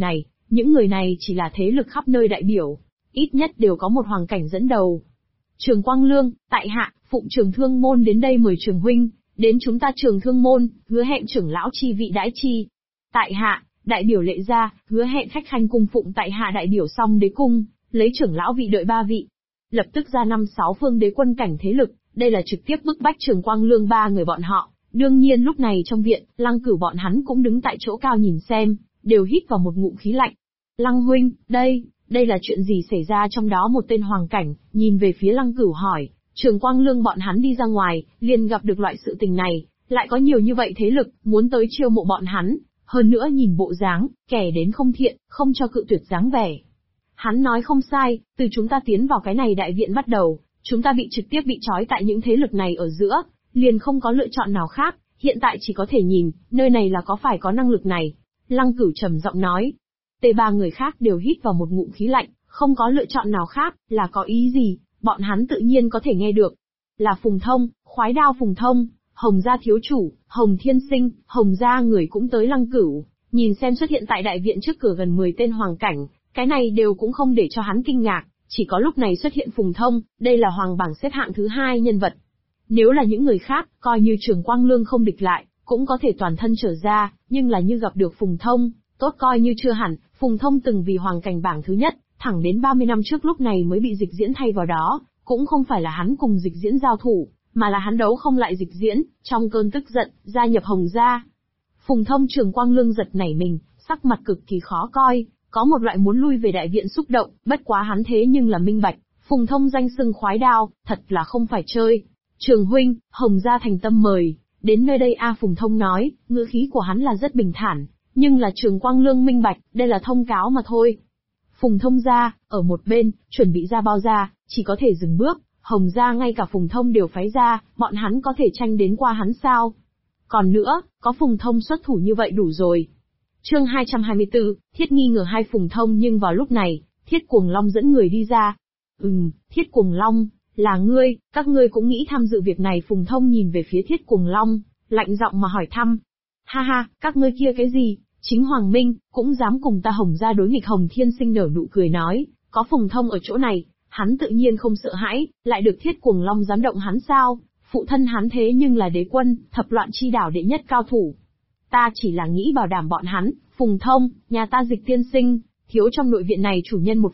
Những người này chỉ là thế lực khắp nơi đại biểu, ít nhất đều có một hoàng cảnh dẫn đầu. Trường Quang Lương, tại hạ, phụng Trường Thương môn đến đây mời Trường huynh, đến chúng ta Trường Thương môn, hứa hẹn trưởng lão chi vị đãi chi. Tại hạ, đại biểu Lệ gia, hứa hẹn khách khanh cung phụng tại hạ đại biểu Song Đế cung, lấy trưởng lão vị đợi 3 vị. Lập tức ra 5-6 phương đế quân cảnh thế lực, đây là trực tiếp bức bách Trường Quang Lương 3 người bọn họ. Đương nhiên lúc này trong viện, Lăng Cửu bọn hắn cũng đứng tại chỗ cao nhìn xem, đều hít vào một ngụm khí lạnh. Lăng huynh, đây là chuyện gì xảy ra? Trong đó một tên hoàng cảnh, nhìn về phía Lăng Cửu hỏi, Trường Quang Lương bọn hắn đi ra ngoài, liền gặp được loại sự tình này, lại có nhiều như vậy thế lực, muốn tới chiêu mộ bọn hắn, hơn nữa nhìn bộ dáng, kẻ đến không thiện, không cho cự tuyệt dáng vẻ. Hắn nói không sai, từ chúng ta tiến vào cái này đại viện bắt đầu, chúng ta trực tiếp bị trói tại những thế lực này ở giữa, liền không có lựa chọn nào khác, hiện tại chỉ có thể nhìn, nơi này là có phải có năng lực này. Lăng Cửu trầm giọng nói. Ba người khác đều hít vào một ngụm khí lạnh, không có lựa chọn nào khác, là có ý gì, bọn hắn tự nhiên có thể nghe được. Là Phùng Thông, Khoái Đao Phùng Thông, Hồng gia thiếu chủ, Hồng Thiên Sinh, Hồng gia người cũng tới Lăng Cửu, nhìn xem xuất hiện tại đại viện trước cửa gần 10 tên hoàng cảnh, cái này đều cũng không để cho hắn kinh ngạc, chỉ có lúc này xuất hiện Phùng Thông, đây là hoàng bảng xếp hạng thứ 2 nhân vật. Nếu là những người khác, coi như Trường Quang Lương không địch lại, cũng có thể toàn thân trở ra, nhưng là như gặp được Phùng Thông, tốt coi như chưa hẳn. Phùng Thông từng vì hoàng cảnh bảng thứ nhất, thẳng đến 30 năm trước lúc này mới bị Dịch Diễn thay vào đó, cũng không phải là hắn cùng Dịch Diễn giao thủ, mà là hắn đấu không lại Dịch Diễn, trong cơn tức giận, gia nhập Hồng gia. Phùng Thông Trường Quang Lương giật nảy mình, sắc mặt cực kỳ khó coi, có một loại muốn lui về đại viện xúc động, bất quá hắn thế nhưng là minh bạch, Phùng Thông danh xưng Khoái Đao, thật là không phải chơi. Trường huynh, Hồng gia thành tâm mời, đến nơi đây Phùng Thông nói, ngữ khí của hắn là rất bình thản, nhưng là Trường Quang Lương minh bạch, đây là thông cáo mà thôi. Phùng Thông gia, ở một bên, chuẩn bị ra bao ra, chỉ có thể dừng bước, Hồng gia ngay cả Phùng Thông đều phái ra, bọn hắn có thể tranh đến qua hắn sao? Còn nữa, có Phùng Thông xuất thủ như vậy đủ rồi. Chương 224, Thiết nghi ngờ hai Phùng Thông, nhưng vào lúc này, Thiết Cuồng Long dẫn người đi ra. Thiết Cuồng Long, là ngươi, các ngươi cũng nghĩ tham dự việc này? Phùng Thông nhìn về phía Thiết Cuồng Long, lạnh giọng mà hỏi thăm. Ha ha, các ngươi kia cái gì? Chính Hoàng Minh, cũng dám cùng ta Hồng gia đối nghịch? Hồng Thiên Sinh nở nụ cười nói, có Phùng Thông ở chỗ này, hắn tự nhiên không sợ hãi, lại được Thiết Cuồng Long dám động hắn sao? Phụ thân hắn thế nhưng là đế quân, thập loạn chi đảo đệ nhất cao thủ. Ta chỉ là nghĩ bảo đảm bọn hắn. Phùng Thông, nhà ta Dịch tiên sinh, thiếu trong nội viện này chủ nhân một